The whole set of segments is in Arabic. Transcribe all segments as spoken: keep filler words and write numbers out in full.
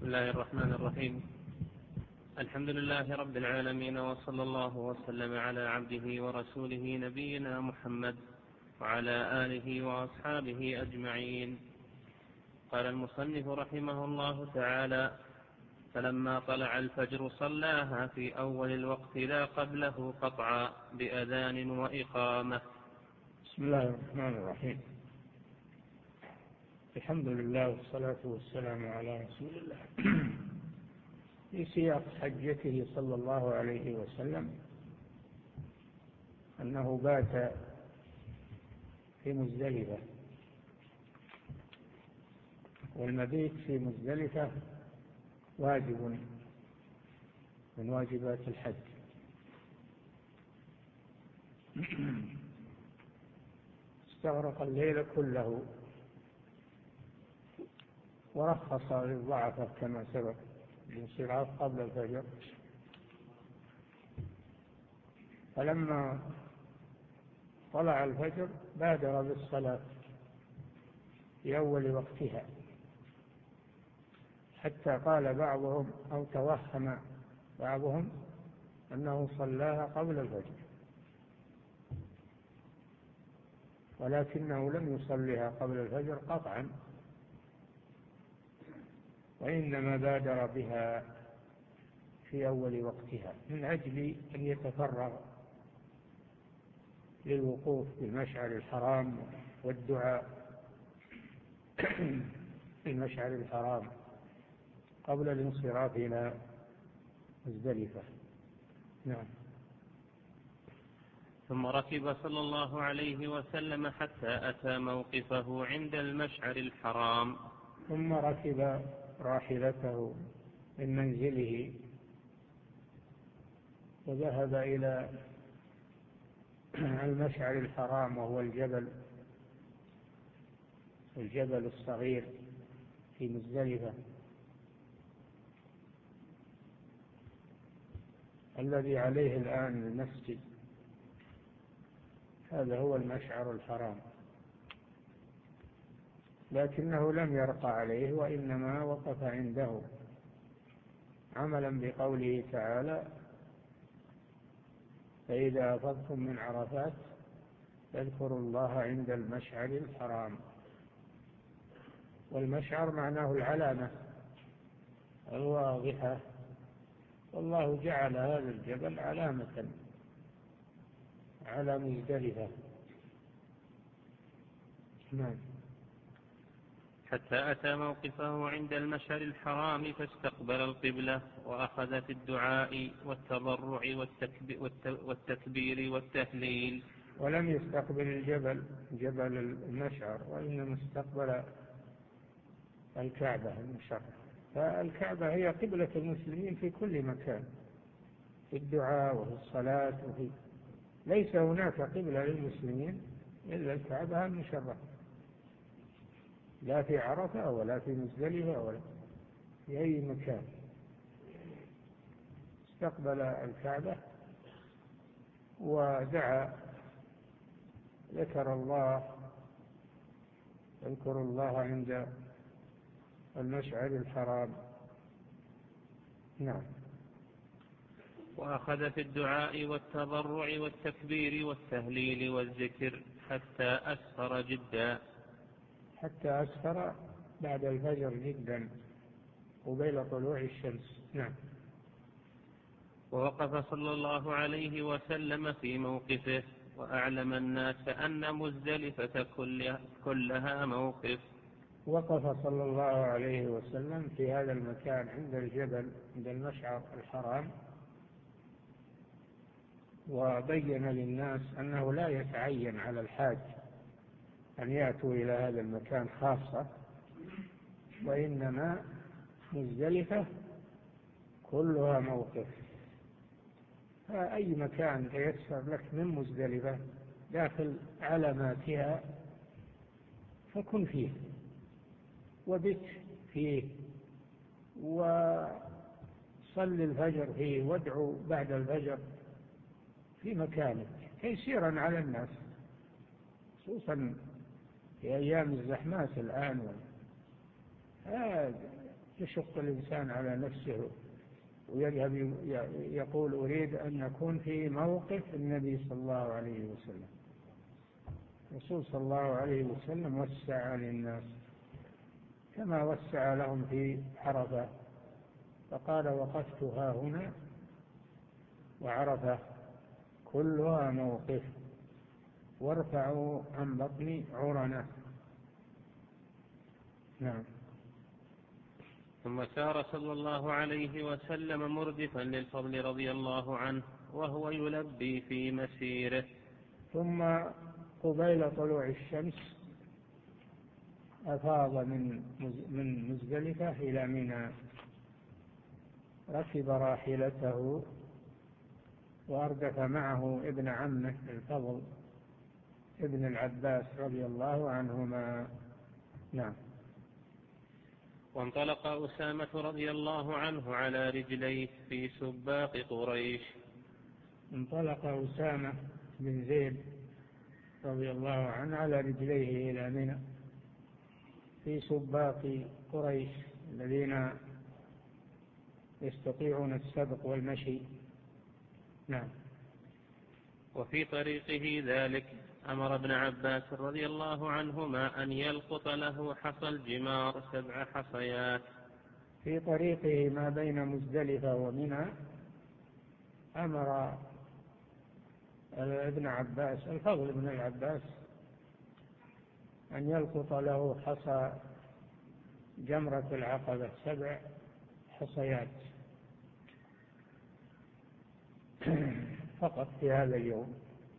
بسم الله الرحمن الرحيم. الحمد لله رب العالمين، وصلى الله وسلم على عبده ورسوله نبينا محمد وعلى آله وأصحابه أجمعين. قال المصنف رحمه الله تعالى: فلما طلع الفجر صلاها في أول الوقت لا قبله قطعا بأذان وإقامة. بسم الله الرحمن الرحيم. الحمد لله والصلاة والسلام على رسول الله. في سياق حجته صلى الله عليه وسلم أنه بات في مزدلفة، والمبيت في مزدلفة واجب من واجبات الحج. استغرق الليل كله، ورخص للضعفة كما سبق الانصراف قبل الفجر. فلما طلع الفجر بادر بالصلاة في أول وقتها، حتى قال بعضهم أو توهم بعضهم أنه صلاها قبل الفجر، ولكنه لم يصلها قبل الفجر قطعا، وإنما بادر بها في أول وقتها من أجل أن يتفرغ للوقوف بالمشعر الحرام والدعاء في المشعر الحرام قبل الانصراف إلى مزدلفة. نعم. ثم ركب صلى الله عليه وسلم حتى أتى موقفه عند المشعر الحرام. ثم ركب راحلته من منزله وذهب إلى المشعر الحرام، وهو الجبل الجبل الصغير في مزدلفة الذي عليه الآن المسجد. هذا هو المشعر الحرام، لكنه لم يرقى عليه، وإنما وقف عنده عملا بقوله تعالى: فإذا أفضتم من عرفات فاذكروا الله عند المشعر الحرام. والمشعر معناه العلامة الواضحة، والله جعل هذا الجبل علامة على مزدلفة. نعم. حتى أتى موقفه عند المشعر الحرام فاستقبل القبلة وأخذ في الدعاء والتضرع والتكبير والتهليل. ولم يستقبل الجبل جبل المشعر، وإنما استقبل الكعبة المشرفة. فالكعبة هي قبلة المسلمين في كل مكان، في الدعاء وفي الصلاة، وفي ليس هناك قبلة للمسلمين إلا الكعبة المشرفة، لا في عرفة ولا في مزدلفة ولا في أي مكان. استقبل الكعبة ودعا، ذكر الله، اذكروا الله عند المشعر الحرام. نعم. وأخذ في الدعاء والتضرع والتكبير والتهليل والذكر حتى أسفر جدا. حتى أسفر بعد الفجر جدا قبيل طلوع الشمس. نعم. ووقف صلى الله عليه وسلم في موقفه وأعلم الناس أن مزدلفة كلها موقف. وقف صلى الله عليه وسلم في هذا المكان عند الجبل عند المشعر الحرام، وبين للناس أنه لا يتعين على الحاج أن يأتوا إلى هذا المكان خاصة، وإنما مزدلفة كلها موقف. فأي مكان تيسر لك من مزدلفة داخل علاماتها فكن فيه وبت فيه وصل الفجر فيه وادعو بعد الفجر في مكانك تيسيرا على الناس، خصوصا في أيام الزحمات الآن. يشق الإنسان على نفسه ويذهب يقول أريد أن أكون في موقف النبي صلى الله عليه وسلم. الرسول صلى الله عليه وسلم وسع للناس كما وسع لهم في عرفة، فقال وقفت ها هنا، وعرفة كلها موقف، وارفعوا عن بطني عرنة. نعم. ثم سار صلى الله عليه وسلم مردفا للفضل رضي الله عنه وهو يلبي في مسيره. ثم قبيل طلوع الشمس أفاض من من مزدلفة إلى منى، ركب راحلته وأردف معه ابن عمه الفضل ابن العباس رضي الله عنهما. نعم. وانطلق أسامة رضي الله عنه على رجليه في سباق قريش. انطلق أسامة بن زيد رضي الله عنه على رجليه إلى منى في سباق قريش الذين يستطيعون السبق والمشي. نعم. وفي طريقه ذلك أمر ابن عباس رضي الله عنهما أن يلقط له حصى الجمار سبع حصيات. في طريقه ما بين مزدلفة ومنى أمر ابن عباس الفضل ابن العباس أن يلقط له حصى جمرة العقبة سبع حصيات فقط في هذا اليوم،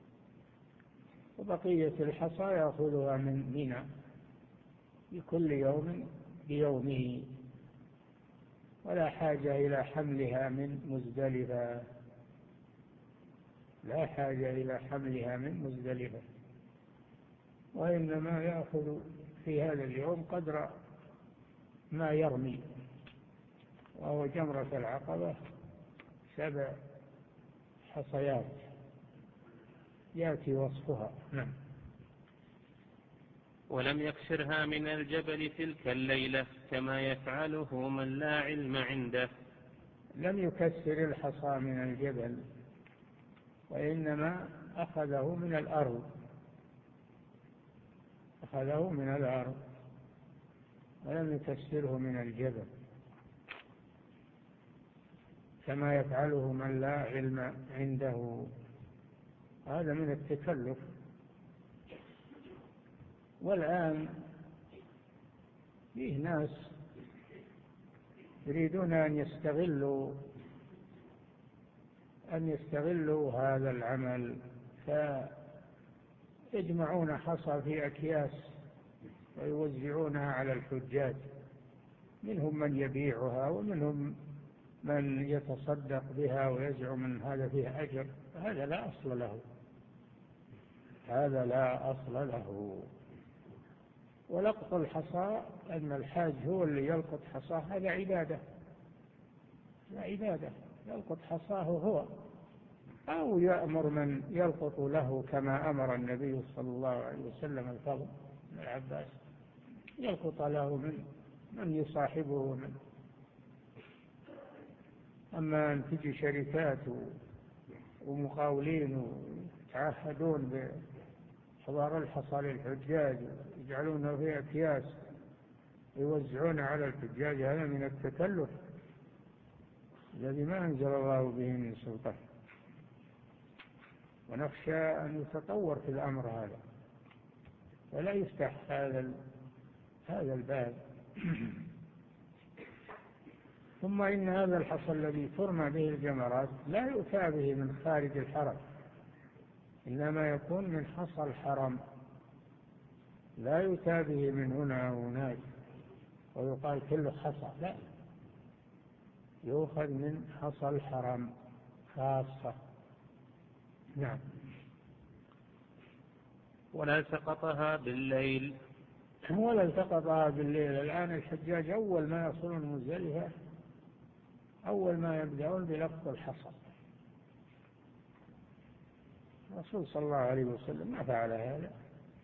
وبقية الحصى يأخذها من منى بكل يوم بيومه، ولا حاجة إلى حملها من مزدلفة، لا حاجة إلى حملها من مزدلفة، وإنما يأخذ في هذا اليوم قدر ما يرمي، وهو جمرة العقبة سبع حصيات يأتي وصفها. نعم. ولم يكسرها من الجبل تلك الليلة كما يفعله من لا علم عنده. لم يكسر الحصى من الجبل، وإنما أخذه من الأرض أخذه من الأرض ولم يكسره من الجبل كما يفعله من لا علم عنده. هذا من التكلف. والآن فيه ناس يريدون أن يستغلوا أن يستغلوا هذا العمل، فيجمعون حصى في أكياس ويوزعونها على الحجاج، منهم من يبيعها ومنهم من يتصدق بها ويزعم من هذا فيه أجر. هذا لا أصل له هذا لا أصل له. ولقط الحصى أن الحاج هو اللي يلقط حصاه، هذا عبادة لا عبادة يلقط حصاه هو، أو يأمر من يلقط له كما أمر النبي صلى الله عليه وسلم الفضل بن العباس يلقط له من من يصاحبه من. أما أن تجي شركات ومقاولين ويتعهدون بحضار الحصى للحجاج يجعلونه في أكياس يوزعون على الحجاج، هذا من التكلف الذي ما أنزل الله به من سلطان، ونخشى أن يتطور في الأمر هذا ولا يفتح هذا هذا الباب. ثم إن هذا الحصى الذي ترمى به الجمرات لا يؤتى به من خارج الحرم، إنما يكون من حصى الحرم، لا يؤتى به من هنا وهناك ويقال كله حصى، لا، يؤخذ من حصى الحرم خاصة. نعم. ولا التقطها بالليل ولا التقطها بالليل. الآن الحجاج أول ما يصلون مزدلفة أول ما يبدأون بلقط الحصى. الرسول صلى الله عليه وسلم ما فعل هذا،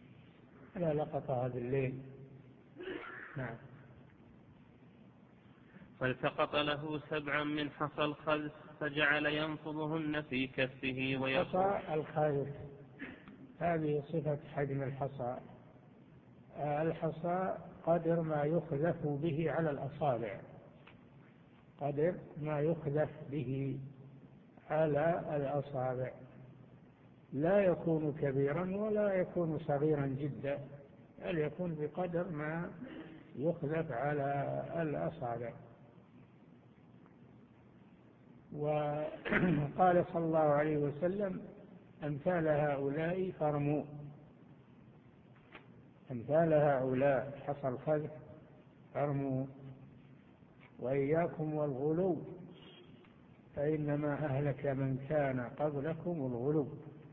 ولا لقطها بالليل. نعم. فالتقط له سبعا من حصى الخذف فجعل ينفضهن في كفه ويقول. حصى الخذف هذه صفة حجم الحصى. الحصى قدر ما يخذف به على الأصابع، قدر ما يخذف به على الأصابع، لا يكون كبيرا ولا يكون صغيرا جدا، بل يكون بقدر ما يخذف على الأصابع. وقال صلى الله عليه وسلم: أمثال هؤلاء فارموا، أمثال هؤلاء حصى الخذف فارموا، وإياكم والغلو فإنما أهلك من كان قبلكم الغلو.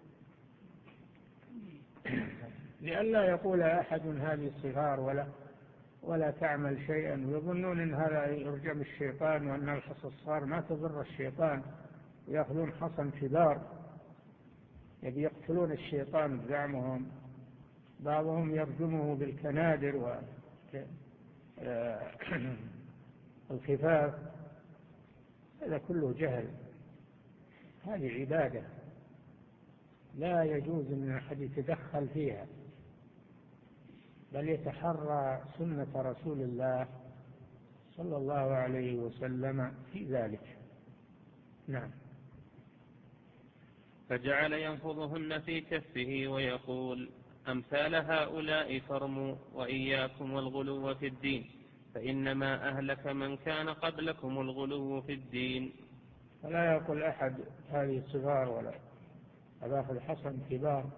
لئلا يقول أحد هذه الصغار ولا ولا تعمل شيئا، ويظنون أن هذا يرجم الشيطان، وأن الحصى الصغار ما تضر الشيطان، ويأخذون حصى كبار يبي يقتلون الشيطان بزعمهم. بعضهم يرجمه بالكنادر والخفاف، هذا كله جهل. هذه عبادة لا يجوز أن أحد يتدخل فيها، بل يتحرى سنة رسول الله صلى الله عليه وسلم في ذلك. نعم. فجعل ينفضهن في كفه ويقول: أمثال هؤلاء فارموا، وإياكم والغلو في الدين، فإنما أهلك من كان قبلكم الغلو في الدين. فلا يقول أحد هذه الصغار ولا أباخ الحصن كبار،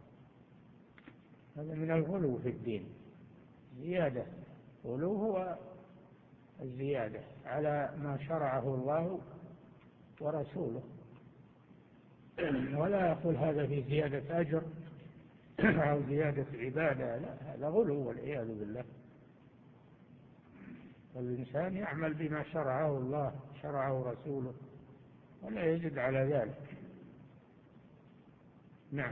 هذا من الغلو في الدين، زيادة. غلو هو الزيادة على ما شرعه الله ورسوله، ولا يقول هذا في زيادة أجر أو زيادة عبادة، لا، هذا غلو والعياذ بالله. والإنسان يعمل بما شرعه الله شرعه رسوله ولا يزد على ذلك. نعم.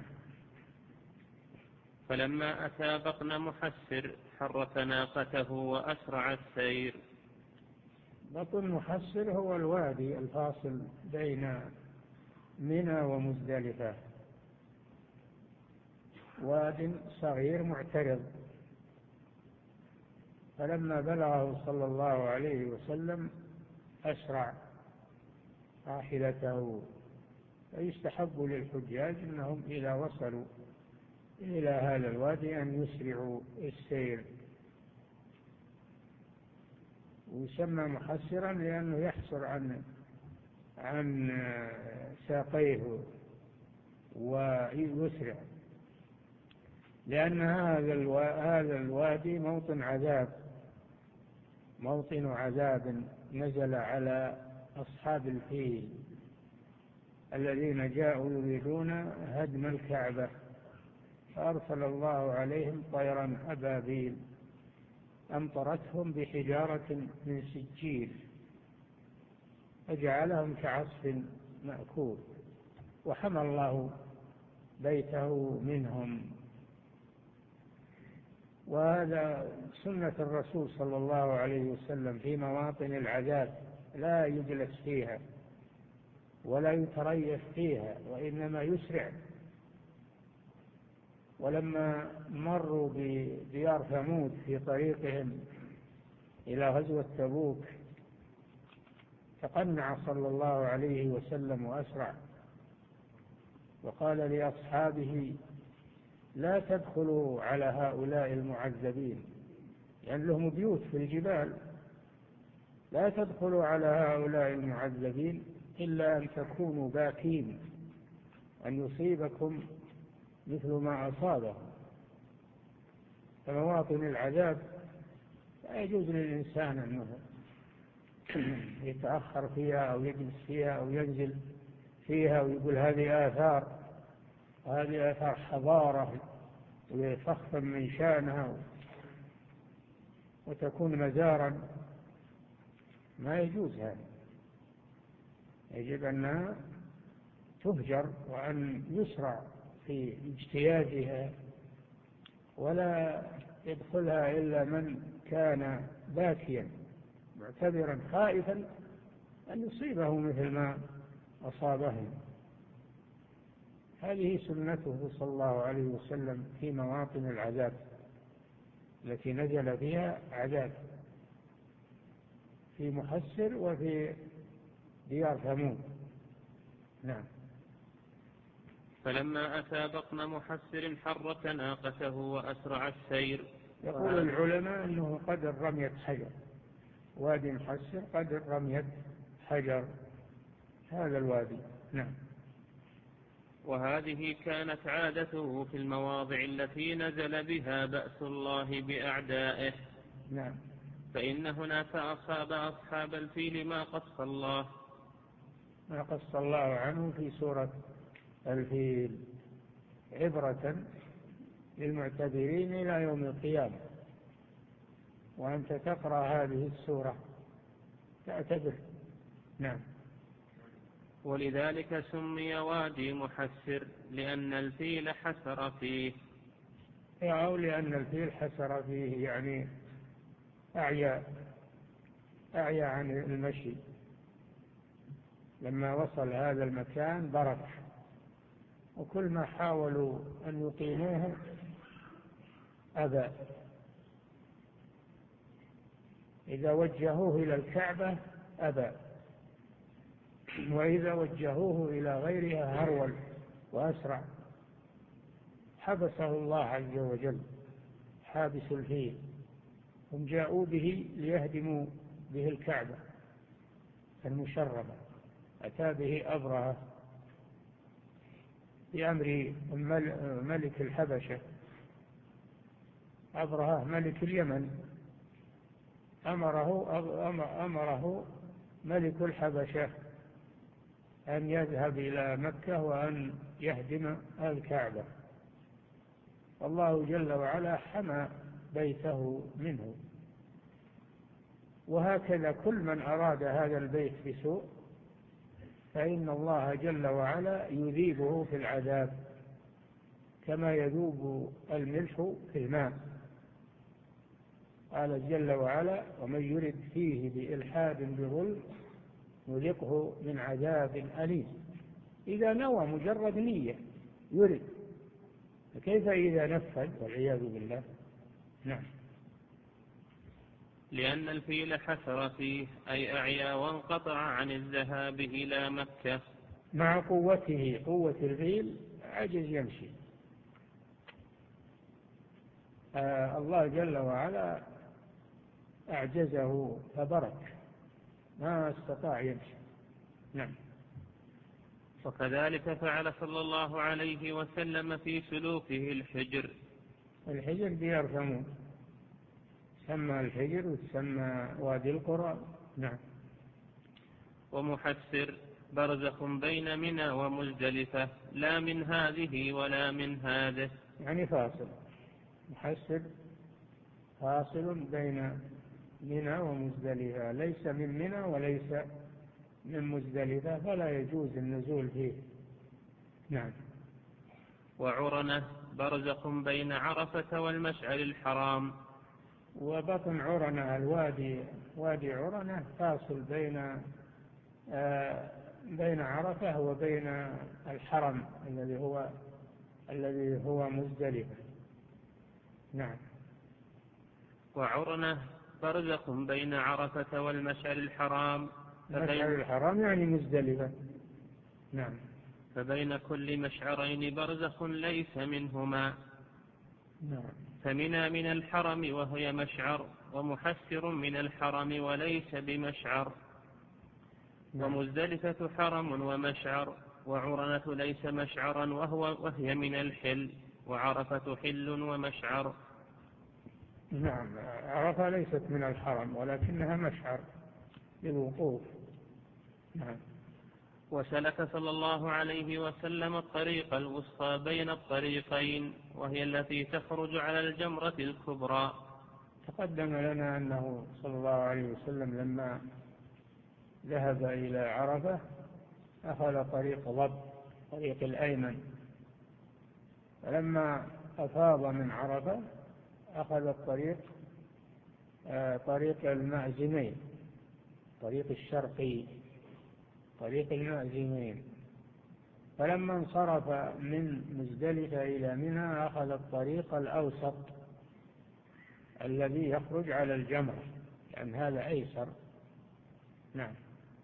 فلما أتى بطن محسر حرك ناقته وأسرع السير. بطن محسر هو الوادي الفاصل بين منى ومزدلفة، واد صغير معترض. فلما بلغه صلى الله عليه وسلم أسرع راحلته. فيستحب للحجاج أنهم إذا وصلوا إلى هذا الوادي أن يسرعوا السير. ويسمى محسرا لأنه يحسر عن عن ساقيه ويسرع، لأن هذا هذا الوادي موطن عذاب، موطن عذاب نزل على أصحاب الفيل الذين جاءوا يريدون هدم الكعبة، فأرسل الله عليهم طيرا أبابيل أمطرتهم بحجارة من سجيل فجعلهم كعصف مأكول، وحمى الله بيته منهم. وهذا سنة الرسول صلى الله عليه وسلم في مواطن العذاب، لا يجلس فيها ولا يتريث فيها، وإنما يسرع. ولما مروا بديار ثمود في طريقهم إلى غزوة تبوك تقنع صلى الله عليه وسلم وأسرع، وقال لأصحابه: لا تدخلوا على هؤلاء المعذبين، لأن لهم بيوت في الجبال، لا تدخلوا على هؤلاء المعذبين إلا أن تكونوا باكين، أن يصيبكم مثل ما أصابهم. فمواطن العذاب لا يجوز للإنسان أنه يتأخر فيها أو يجلس فيها أو ينزل فيها ويقول هذه آثار، هذه آثار حضارة، ويفخم من شانها وتكون مزارا. ما يجوز هذا، يجب أنها تهجر وأن يسرع في اجتيازها، ولا يدخلها إلا من كان باكيا معتبرا خائفا أن يصيبه مثل ما أصابهم. هذه سنته صلى الله عليه وسلم في مواطن العذاب التي نزل فيها عذاب، في محسر وفي ديار ثمود. نعم. فلما أتى بطن محسر حرك ناقته وأسرع السير. يقول العلماء أنه قدر رمية حجر، وادي محسر قدر رمية حجر هذا الوادي. نعم. وهذه كانت عادته في المواضع التي نزل بها بأس الله بأعدائه. نعم. فإن هناك أصاب أصحاب الفيل ما قص الله ما قص الله عنه في سورة الفيل عبرة للمعتبرين إلى يوم القيامة. وأنت تقرأ هذه السورة تعتبر. نعم. ولذلك سمي وادي محسر لأن الفيل حسر فيه، أو لأن الفيل حسر فيه، يعني أعيا أعيا عن المشي. لما وصل هذا المكان برك، وكل ما حاولوا أن يقيموه أبى. إذا وجهوه إلى الكعبة أبى، وإذا وجهوه إلى غيرها هرول وأسرع. حبسه الله عز وجل، حابس الفيل. هم جاءوا به ليهدموا به الكعبة المشرفة، أتى به أبرهة بأمر ملك الحبشة، أبرهة ملك اليمن، أمره, أمره ملك الحبشة أن يذهب إلى مكة وأن يهدم الكعبة. الله جل وعلا حمى بيته منه. وهكذا كل من أراد هذا البيت بسوء فإن الله جل وعلا يذيبه في العذاب كما يذوب الملح في الماء. قال جل وعلا: ومن يرد فيه بإلحاد بظلم نذقه من عذاب أليم. إذا نوى مجرد نية يرد، فكيف إذا نفذ والعياذ بالله. نعم. لأن الفيل حسر فيه أي أعيا وانقطع عن الذهاب إلى مكة. مع قوته، قوة الفيل عجز يمشي. آه الله جل وعلا أعجزه فبرك، ما استطاع يمشي. نعم. وكذلك فعل صلى الله عليه وسلم في سلوكه الحجر. الحجر ديار ثمود، سمى الحجر وسمى وادي القرى. نعم. ومحسر برزخ بين منى ومزدلفة، لا من هذه ولا من هذه، يعني فاصل. محسر فاصل بين منى ومزدلفة، ليس من منى وليس من مزدلفة، فلا يجوز النزول فيه. نعم. وعرنة برزخ بين عرفة والمشعر الحرام. وبطن عرنة الوادي، وادي عرنة فاصل بين آه بين عرفة وبين الحرم الذي هو الذي هو مزدلفة. نعم. وعرنة برزخ بين عرفة والمشعر الحرام. المشعر الحرام يعني مزدلفة. نعم. فبين كل مشعرين برزخ ليس منهما. نعم. فمنى من الحرم وهي مشعر، ومحسر من الحرم وليس بمشعر. نعم. ومزدلفة حرم ومشعر، وعرنة ليس مشعرا وهو وهي من الحل، وعرفة حل ومشعر. نعم. عرفة ليست من الحرم ولكنها مشعر للوقوف. نعم. وسلك صلى الله عليه وسلم الطريق الوسطى بين الطريقين، وهي التي تخرج على الجمرة الكبرى. تقدم لنا أنه صلى الله عليه وسلم لما ذهب إلى عرفة أخذ طريق ضب، طريق الأيمن، فلما أفاض من عرفة أخذ الطريق آه طريق المعزمين، الطريق الشرقي، طريق المعزمين. فلما انصرف من مزدلفة إلى منى أخذ الطريق الأوسط الذي يخرج على الجمرة، لأن هذا أيسر. نعم.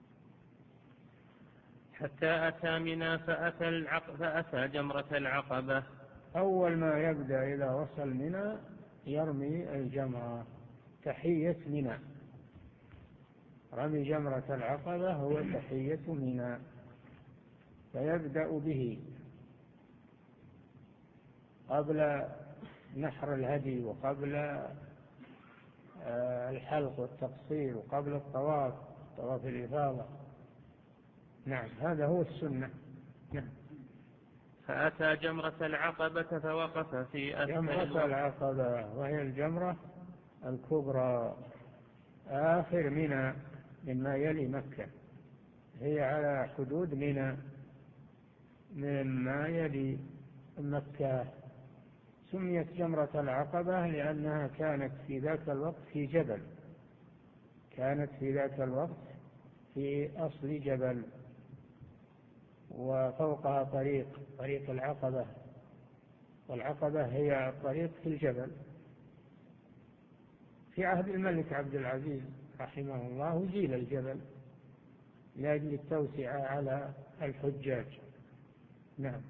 حتى أتى منى فأتى, العق... فأتى جمرة العقبة. أول ما يبدأ إذا وصل منى يرمي الجمرة، تحية منى. رمي جمرة العقبة هو تحية منى، فيبدأ به قبل نحر الهدي وقبل الحلق والتقصير وقبل الطواف، طواف الإفاضة. نعم، هذا هو السنة. نعم. فأتى جمرة العقبة فوقف في أسفل جمرة العقبة وهي الجمرة الكبرى آخر منى مما يلي مكة، هي على حدود منى مما يلي مكة. سميت جمرة العقبة لأنها كانت في ذاك الوقت في جبل، كانت في ذاك الوقت في أصل جبل، وفوقها طريق طريق العقبة، والعقبة هي الطريق في الجبل. في عهد الملك عبد العزيز رحمه الله زيل الجبل لأجل التوسعة على الحجاج. نعم.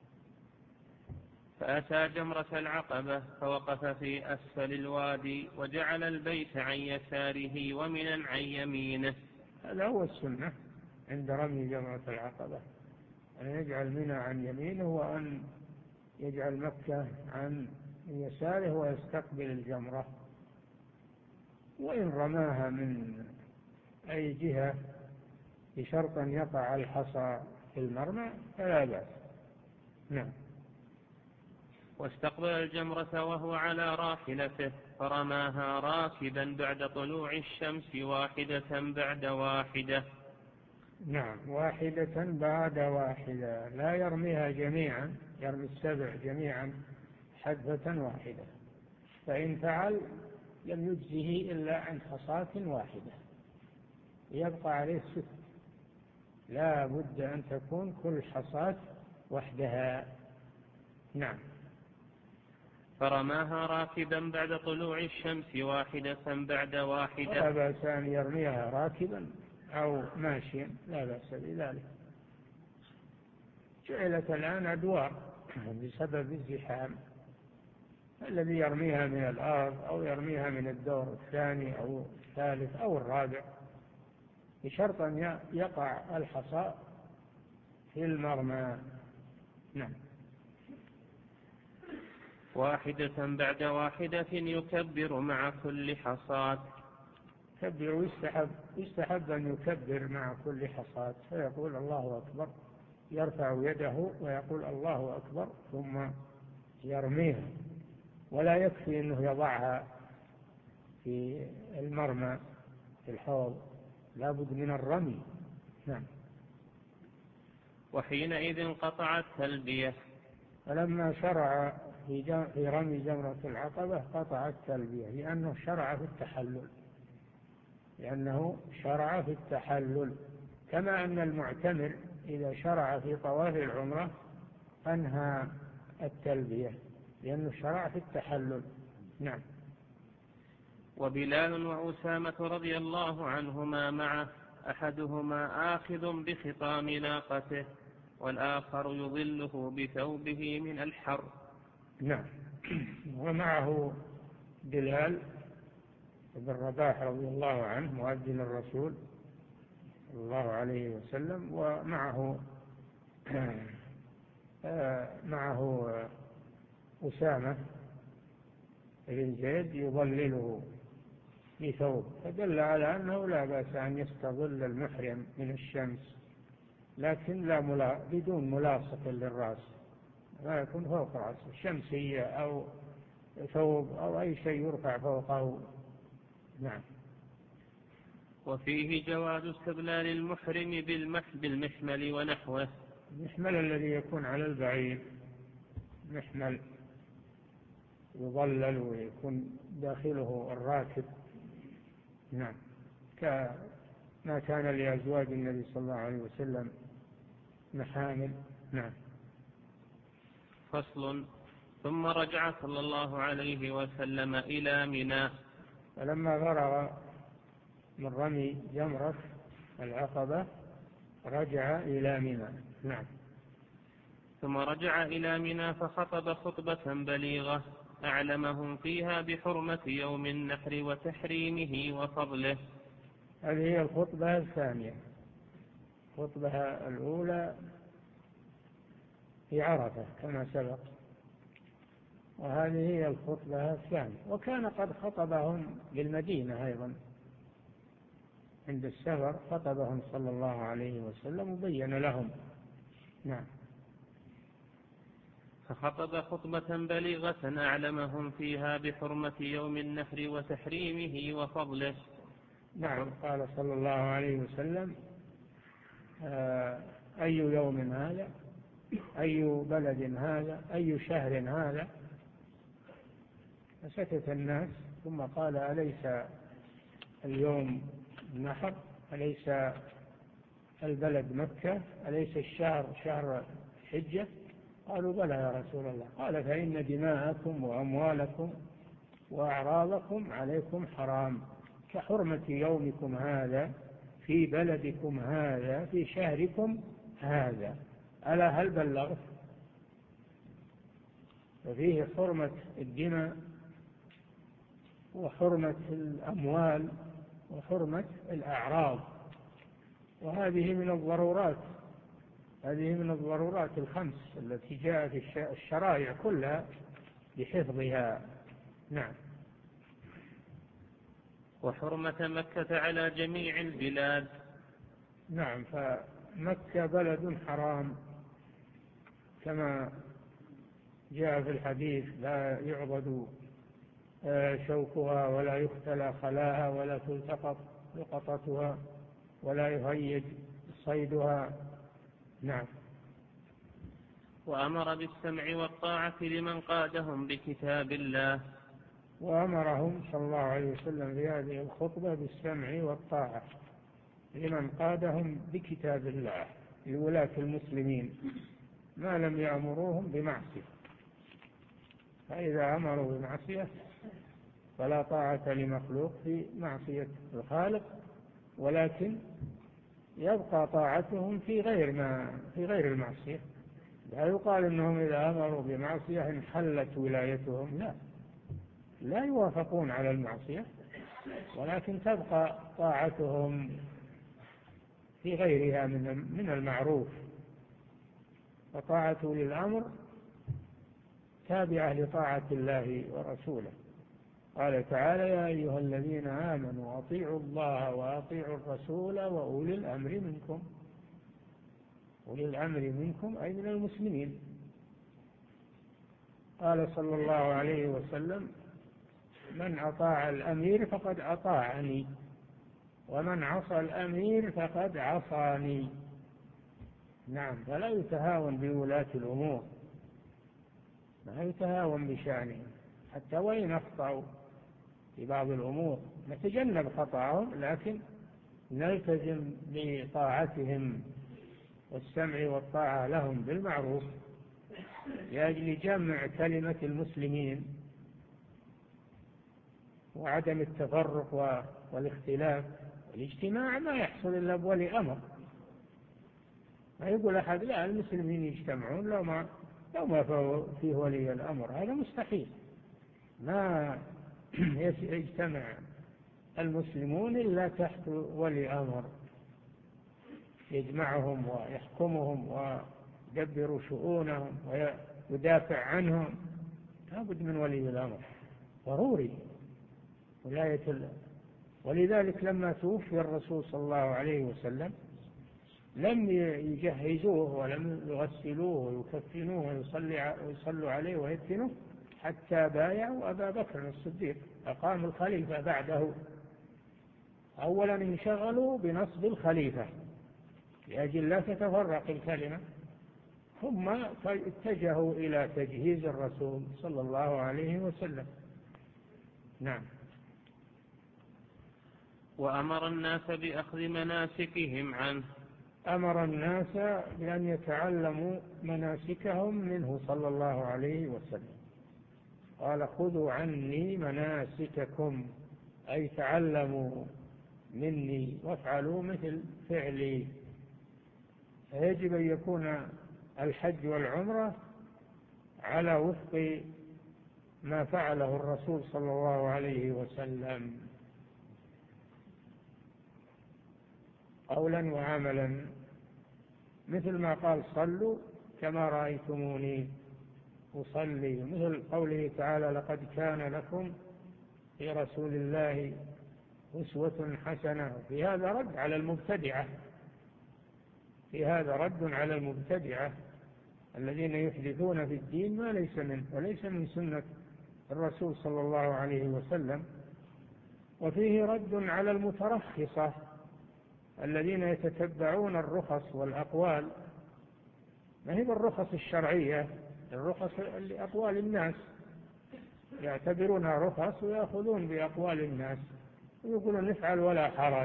فأتى جمرة العقبة فوقف في أسفل الوادي وجعل البيت عن يساره ومنا عن يمينه. هذا هو السنة عند رمي جمرة العقبة، أن يجعل منى عن يمينه وأن يجعل مكة عن يساره ويستقبل الجمرة. وإن رماها من أي جهة بشرط أن يقع الحصى في المرمى فلا بأس. نعم. واستقبل الجمرة وهو على راحلته فرماها راكبا بعد طلوع الشمس واحدة بعد واحدة. نعم، واحدة بعد واحدة، لا يرميها جميعا، يرمي السبع جميعا حدثة واحدة، فإن فعل لم يجزه إلا عن حصاة واحدة، يبقى عليه ست. لا بد أن تكون كل حصاة وحدها. نعم. فرماها راكبا بعد طلوع الشمس واحدة بعد واحدة. لا بأس أن يرميها راكبا أو ماشيا، لا بأس بذلك. جعلت الآن أدوار بسبب الزحام، الذي يرميها من الأرض أو يرميها من الدور الثاني أو الثالث أو الرابع، بشرط أن يقع الحصى في المرمى. نعم. واحدة بعد واحدة يكبر مع كل حصاة. يكبر ويستحب يستحب أن يكبر مع كل حصاة، فيقول الله أكبر، يرفع يده ويقول الله أكبر ثم يرميها، ولا يكفي أنه يضعها في المرمى في الحوض، لا بد من الرمي. نعم. وحينئذ قطع التلبية. فلما شرع في, في رمي جمرة العقبة قطع التلبية، لأنه شرع في التحلل لأنه شرع في التحلل كما أن المعتمر إذا شرع في طواف العمرة أنهى التلبية لأنه شرع في التحلل. نعم. وبلال وأسامة رضي الله عنهما معه، أحدهما آخذ بخطام ناقته والآخر يظله بثوبه من الحر. نعم. ومعه بلال بن رباح رضي الله عنه مؤذن الرسول صلى الله عليه وسلم، ومعه معه أسامة بن زيد يظلله بثوب، فدل على أنه لا بأس أن يستظل المحرم من الشمس، لكن لا ملا بدون ملاصق للرأس، لا يكون فوق رأسه شمسية أو ثوب أو أي شيء يرفع فوقه. نعم. وفيه جواز استظلال المحرم بالمحمل ونحوه. المحمل الذي يكون على البعير، محمل يظلل ويكون داخله الراكب. نعم. ما كان لأزواج النبي صلى الله عليه وسلم محامل. نعم. فصل. ثم رجع صلى الله عليه وسلم إلى منى. فلما فرغ من رمي جمرة العقبة رجع إلى منى. نعم. ثم رجع إلى منى فخطب خطبة بليغة أعلمهم فيها بحرمة يوم النحر وتحريمه وفضله. هذه هي الخطبة الثانية. الخطبة الأولى في عرفة كما سبق، وهذه هي الخطبة الثانية. وكان قد خطبهم بالمدينة أيضا عند السفر، خطبهم صلى الله عليه وسلم وبين لهم. نعم. فخطب خطبة بليغة أعلمهم فيها بحرمة يوم النحر وتحريمه وفضله. نعم. قال صلى الله عليه وسلم: آه أي يوم هذا، أي بلد هذا، أي شهر هذا؟ فسكت الناس، ثم قال: أليس اليوم النحر؟ أليس البلد مكة؟ أليس الشهر شهر حجة؟ قالوا: بلى يا رسول الله. قال: فإن دماءكم وأموالكم وأعراضكم عليكم حرام كحرمة يومكم هذا في بلدكم هذا في شهركم هذا. ألا هل بلغت؟ ففيه حرمة الدماء وحرمة الأموال وحرمة الأعراض، وهذه من الضرورات هذه من الضرورات الخمس التي جاءت الشرائع كلها بحفظها. نعم. وحرمة مكة على جميع البلاد. نعم. فمكة بلد حرام كما جاء في الحديث: لا يعبد شوكها ولا يختلى خلاها ولا تلتقط لقطتها ولا يهيج صيدها. نعم. وأمر بالسمع والطاعة لمن قادهم بكتاب الله. وأمرهم صلى الله عليه وسلم في هذه الخطبة بالسمع والطاعة لمن قادهم بكتاب الله، لولاة المسلمين، ما لم يأمروهم بمعصية. فإذا أمروا بمعصية فلا طاعة لمخلوق في معصية الخالق، ولكن يبقى طاعتهم في غير ما في غير المعصية. لا يقال إنهم إذا أمروا بمعصية انحلت ولايتهم، لا لا يوافقون على المعصية، ولكن تبقى طاعتهم في غيرها من من المعروف. فطاعة للأمر تابعة لطاعة الله ورسوله. قال تعالى: يا أيها الذين آمنوا أطيعوا الله وأطيعوا الرسول وأولي الأمر منكم. أولي الأمر منكم أي من المسلمين. قال صلى الله عليه وسلم: من أطاع الأمير فقد أطاعني، ومن عصى الأمير فقد عصاني. نعم. فلا يتهاون بولاة الأمور، لا يتهاون بشأنهم، حتى وإن أخطأوا في بعض الأمور نتجنب خطأهم، لكن نلتزم بطاعتهم والسمع والطاعة لهم بالمعروف لأجل جمع كلمة المسلمين وعدم التفرق والاختلاف. والاجتماع ما يحصل إلا بولي أمر. ما يقول أحد: لا المسلمين يجتمعون لو ما لو ما فيه ولي الأمر. هذا مستحيل. ما يجتمع المسلمون إلا تحت ولي أمر يجمعهم ويحكمهم ويدبر شؤونهم ويدافع عنهم. لابد من ولي الأمر، ضروري ولاية الله. ولذلك لما توفي الرسول صلى الله عليه وسلم لم يجهزوه ولم يغسلوه ويكفنوه ويصلوا عليه ويدفنوه حتى بايعوا أبا بكر الصديق، أقام الخليفة بعده. أولا انشغلوا بنصب الخليفة لأجل لا تتفرق الكلمة، ثم اتجهوا إلى تجهيز الرسول صلى الله عليه وسلم. نعم. وأمر الناس بأخذ مناسكهم عنه. أمر الناس بأن يتعلموا مناسكهم منه صلى الله عليه وسلم. قال خذوا عني مناسككم، أي تعلموا مني وافعلوا مثل فعلي. فيجب أن يكون الحج والعمرة على وفق ما فعله الرسول صلى الله عليه وسلم قولا وعملا، مثل ما قال صلوا كما رأيتموني أصلي، مثل قوله تعالى لقد كان لكم في رسول الله أسوة حسنة. في هذا رد على المبتدعة في هذا رد على المبتدعة الذين يحدثون في الدين ما ليس منه وليس من سنة الرسول صلى الله عليه وسلم. وفيه رد على المترخصة الذين يتتبعون الرخص والأقوال، ما هي بالرخص الشرعية، الرخص لأقوال الناس، يعتبرونها رخص ويأخذون بأقوال الناس ويقولون نفعل ولا حرج،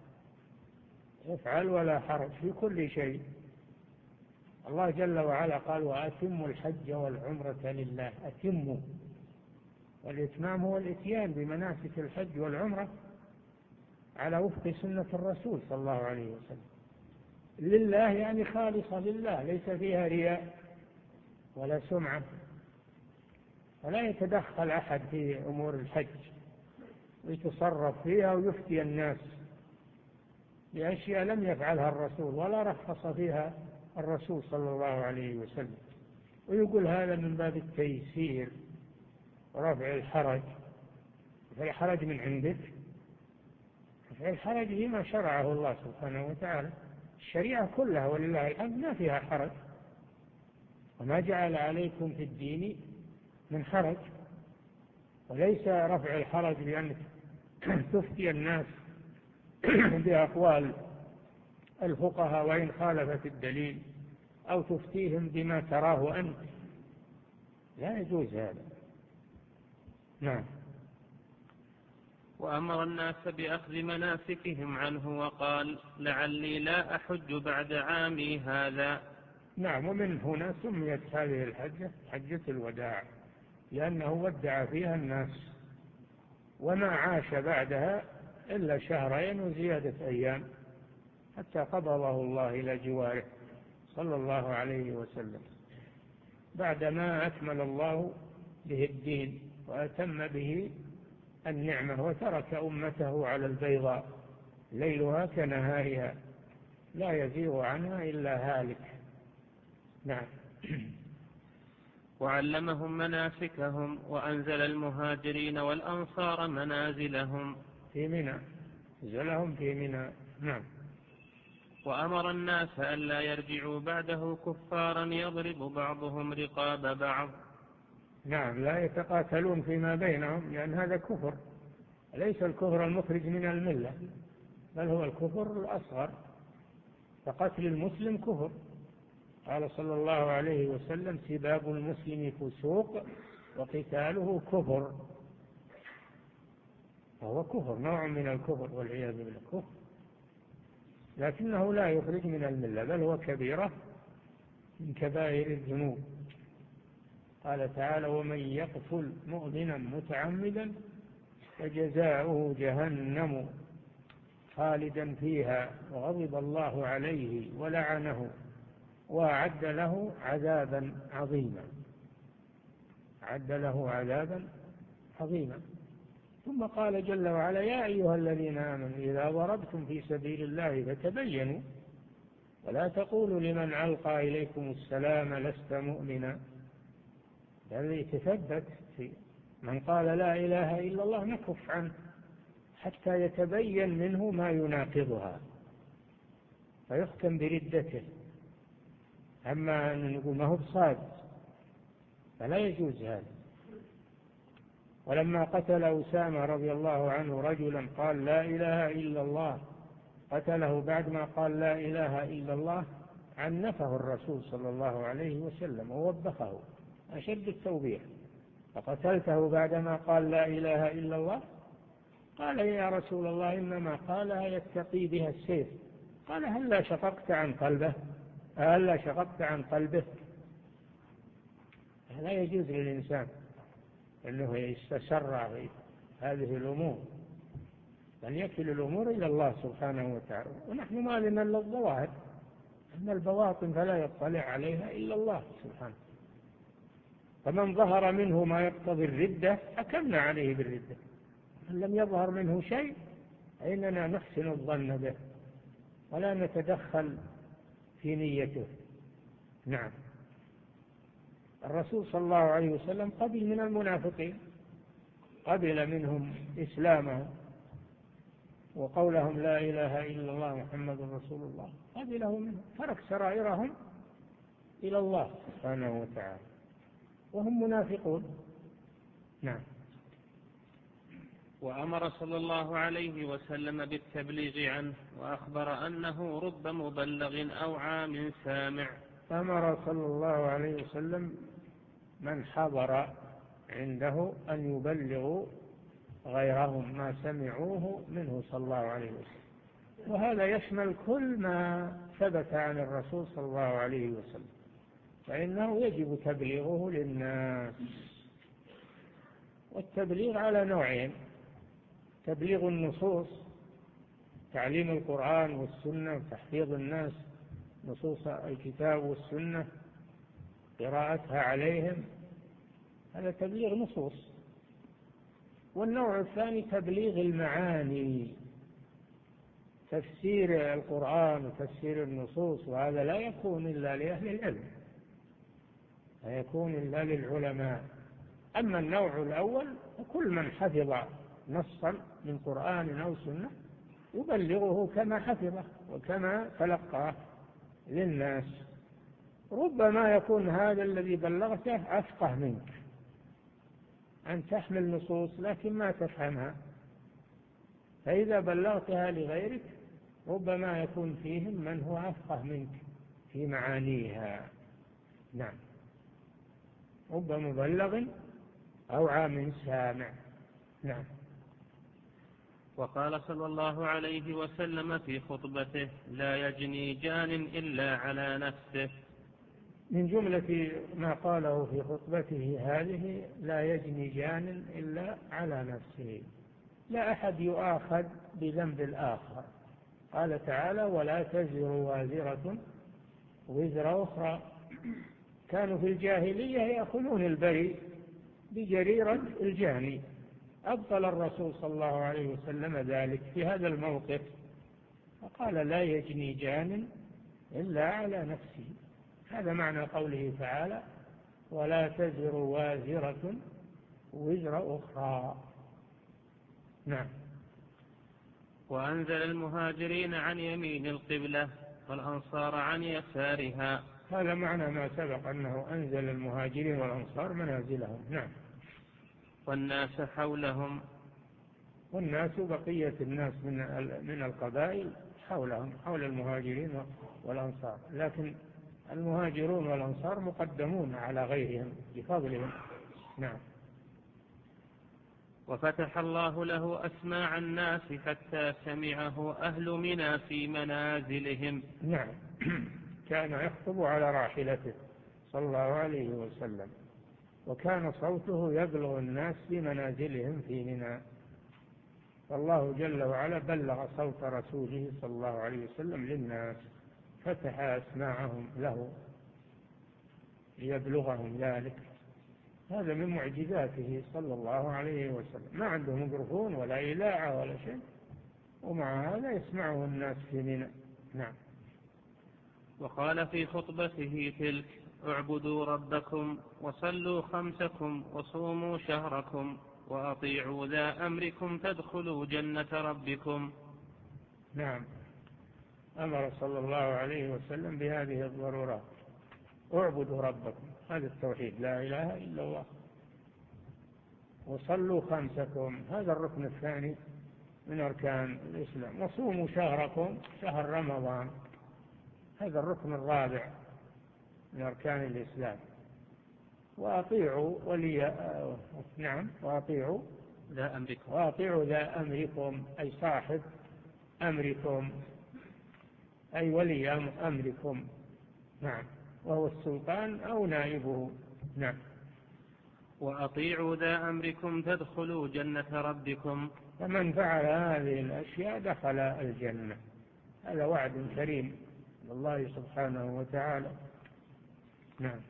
افعل ولا حرج في كل شيء. الله جل وعلا قال وأتموا الحج والعمرة لله، أتموا، والإتمام هو الإتيان بمناسك الحج والعمرة على وفق سنة الرسول صلى الله عليه وسلم لله، يعني خالصة لله ليس فيها رياء ولا سمعة. ولا يتدخل أحد في أمور الحج ويتصرف فيها ويفتي الناس بأشياء لم يفعلها الرسول ولا رخص فيها الرسول صلى الله عليه وسلم، ويقول هذا من باب التيسير ورفع الحرج. رفع الحرج من عندك، رفع الحرج فيما شرعه الله سبحانه وتعالى. الشريعة كلها ولله الحمد ما فيها حرج، وما جعل عليكم في الدين من حرج. وليس رفع الحرج بأن تفتي الناس بأقوال الفقهاء وإن خالفت الدليل، أو تفتيهم بما تراه أنت، لا يجوز هذا. نعم. وأمر الناس بأخذ مناسكهم عنه وقال لعلي لا أحج بعد عامي هذا. نعم. ومن هنا سميت هذه الحجة حجة الوداع، لأنه ودع فيها الناس وما عاش بعدها إلا شهرين وزيادة أيام حتى قبضه الله إلى جواره صلى الله عليه وسلم، بعدما أكمل الله به الدين وأتم به النعمة وترك أمته على البيضاء ليلها كنهارها لا يزيغ عنها إلا هالك. نعم. وعلمهم مناسكهم وأنزل المهاجرين والأنصار منازلهم في منى، نزلهم في منى. نعم. وأمر الناس ألا يرجعوا بعده كفارا يضرب بعضهم رقاب بعض. نعم. لا يتقاتلون فيما بينهم، لأن هذا كفر، ليس الكفر المخرج من الملة، بل هو الكفر الأصغر. فقتل المسلم كفر. قال صلى الله عليه وسلم سباب المسلم فسوق وقتاله كفر. فهو كفر، نوع من الكفر والعياذ بالله، كفر، لكنه لا يخرج من الملة، بل هو كبيرة من كبائر الذنوب. قال تعالى ومن يقتل مؤمنا متعمدا فجزاؤه جهنم خالدا فيها وغضب الله عليه ولعنه وأعد له عذابا عظيما. أعد له عذابا عظيما. ثم قال جل وعلا يا أيها الذين آمنوا إذا ضربتم في سبيل الله فتبينوا ولا تقولوا لمن ألقى إليكم السلام لست مؤمنا، بل يتثبت في من قال لا إله إلا الله نكف عنه حتى يتبين منه ما يناقضها فيختم بردته. أما أن نقول ما هو بصاد فلا يجوز هذا. ولما قتل أسامة رضي الله عنه رجلا قال لا إله إلا الله، قتله بعدما قال لا إله إلا الله، عنفه الرسول صلى الله عليه وسلم ووبخه أشد التوبيخ. فقتلته بعدما قال لا إله إلا الله؟ قال يا رسول الله إنما قالها يتقي بها السيف. قال هلا شققت عن قلبه هلا شققت عن قلبه. لا يجوز للإنسان أنه يستسرع في هذه الأمور، بل يكل الأمور إلى الله سبحانه وتعالى. ونحن ما لنا إلا الظواهر، أما البواطن فلا يطلع عليها إلا الله سبحانه. فمن ظهر منه ما يقتضي الردة حكمنا عليه بالردة، من لم يظهر منه شيء فإننا نحسن الظن به ولا نتدخل في نيته. نعم. الرسول صلى الله عليه وسلم قبل من المنافقين، قبل منهم إسلامهم وقولهم لا إله إلا الله محمد رسول الله، قبله منهم، ترك سرائرهم إلى الله سبحانه وتعالى وهم منافقون. نعم. وأمر صلى الله عليه وسلم بالتبليغ عنه، وأخبر أنه رب مبلغ أو عام سامع. أمر صلى الله عليه وسلم من حضر عنده أن يبلغوا غيرهم ما سمعوه منه صلى الله عليه وسلم، وهذا يشمل كل ما ثبت عن الرسول صلى الله عليه وسلم، فإنه يجب تبليغه للناس. والتبليغ على نوعين: تبليغ النصوص، تعليم القرآن والسنة وتحفيظ الناس نصوص الكتاب والسنة، قراءتها عليهم، هذا تبليغ نصوص. والنوع الثاني تبليغ المعاني، تفسير القرآن وتفسير النصوص، وهذا لا يكون إلا لأهل العلم، لا يكون إلا للعلماء. أما النوع الأول فكل من حفظ نصا من قرآن أو سنة يبلغه كما حفظه وكما تلقاه للناس. ربما يكون هذا الذي بلغته أفقه منك، أن تحمل نصوص لكن ما تفهمها، فإذا بلغتها لغيرك ربما يكون فيهم من هو أفقه منك في معانيها. نعم. رب مبلغ أو عام سامع. نعم. وقال صلى الله عليه وسلم في خطبته: لا يجني جان إلا على نفسه. من جملة ما قاله في خطبته هذه: لا يجني جان إلا على نفسه. لا أحد يؤاخذ بذنب الآخر. قال تعالى: ولا تزر وازرة وزر أخرى. كانوا في الجاهلية يأخذون البريء بجريرة الجاني، أبطل الرسول صلى الله عليه وسلم ذلك في هذا الموقف، فقال: لا يجني جان إلا على نفسه. هذا معنى قوله تعالى: ولا تزر وازرة وزر أخرى. نعم. وأنزل المهاجرين عن يمين القبلة والأنصار عن يسارها. هذا معنى ما سبق أنه أنزل المهاجرين والأنصار منازلهم. نعم. والناس حولهم. والناس بقية الناس من من القبائل حولهم، حول المهاجرين والأنصار، لكن المهاجرون والأنصار مقدمون على غيرهم بفضلهم. نعم. وفتح الله له أسماع الناس حتى سمعه أهل منى في منازلهم. نعم. كان يخطب على راحلته صلى الله عليه وسلم، وكان صوته يبلغ الناس في منازلهم في منى، فالله جل وعلا بلغ صوت رسوله صلى الله عليه وسلم للناس، فتح أسماعهم له ليبلغهم ذلك. هذا من معجزاته صلى الله عليه وسلم، ما عنده ميكروفون ولا إذاعة ولا شيء، ومع هذا يسمعه الناس في منى. نعم. وقال في خطبته تلك: اعبدوا ربكم وصلوا خمسكم وصوموا شهركم وأطيعوا ذا أمركم تدخلوا جنة ربكم. نعم. أمر صلى الله عليه وسلم بهذه الضرورات: اعبدوا ربكم، هذا التوحيد، لا إله إلا الله. وصلوا خمسكم، هذا الركن الثاني من أركان الإسلام. وصوموا شهركم، شهر رمضان، هذا الركن الرابع من أركان الإسلام. وأطيعوا ولي نعم وأطيعوا ذا أمركم. وأطيعوا ذا أمركم أي صاحب أمركم، أي ولي أمركم. نعم، وهو السلطان أو نائبه. نعم. وأطيعوا ذا أمركم تدخلوا جنة ربكم. فمن فعل هذه الأشياء دخل الجنة. هذا وعد كريم من الله سبحانه وتعالى. نعم.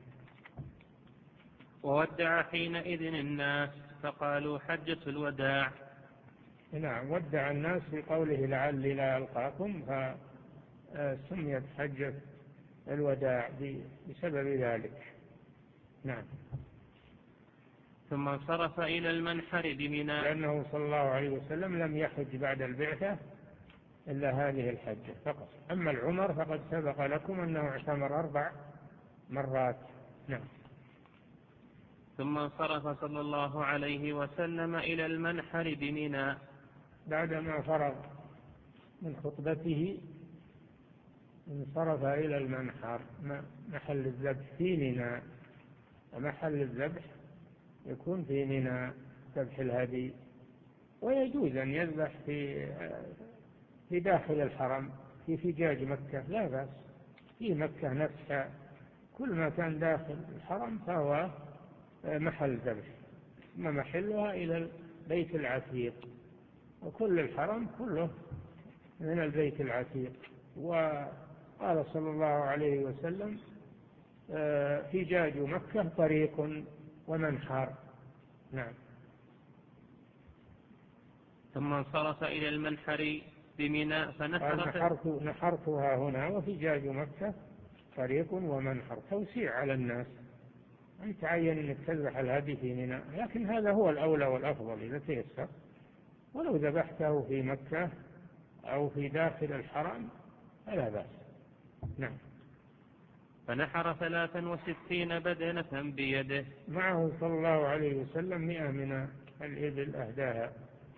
وودع حينئذ الناس فقالوا حجة الوداع. نعم، ودع الناس بقوله لعلي لا ألقاكم، فسميت حجة الوداع بسبب ذلك. نعم. ثم انصرف إلى المنحر بمنى، لأنه صلى الله عليه وسلم لم يحج بعد البعثة إلا هذه الحجة فقط. أما العمر فقد سبق لكم أنه اعتمر أربع مرات. نعم. ثم انصرف صلى الله عليه وسلم إلى المنحر بمنى، بعدما فرغ من خطبته انصرف إلى المنحر محل الذبح في منى. محل الذبح يكون في منى ذبح الهدي، ويجوز أن يذبح في في داخل الحرم في فجاج مكة لا بأس. في مكة نفسها كل ما كان داخل الحرم فهو محل ذبح، ما محلها إلى البيت العتيق، وكل الحرم كله من البيت العتيق. وقال صلى الله عليه وسلم فجاج مكة طريق ومنحر. نعم. ثم انصرف إلى المنحر بمنى فنحر نحرت نحرتها هنا، وفجاج مكة طريق ومنحر، توسيع على الناس. أن تعين أنك تذبح الهدي في منى، لكن هذا هو الأولى والأفضل إذا تيسر. ولو ذبحته في مكة أو في داخل الحرم فلا بأس. نعم. فنحر ثلاثا وستين بدنة بيده، معه صلى الله عليه وسلم مئة من الإبل أهداها،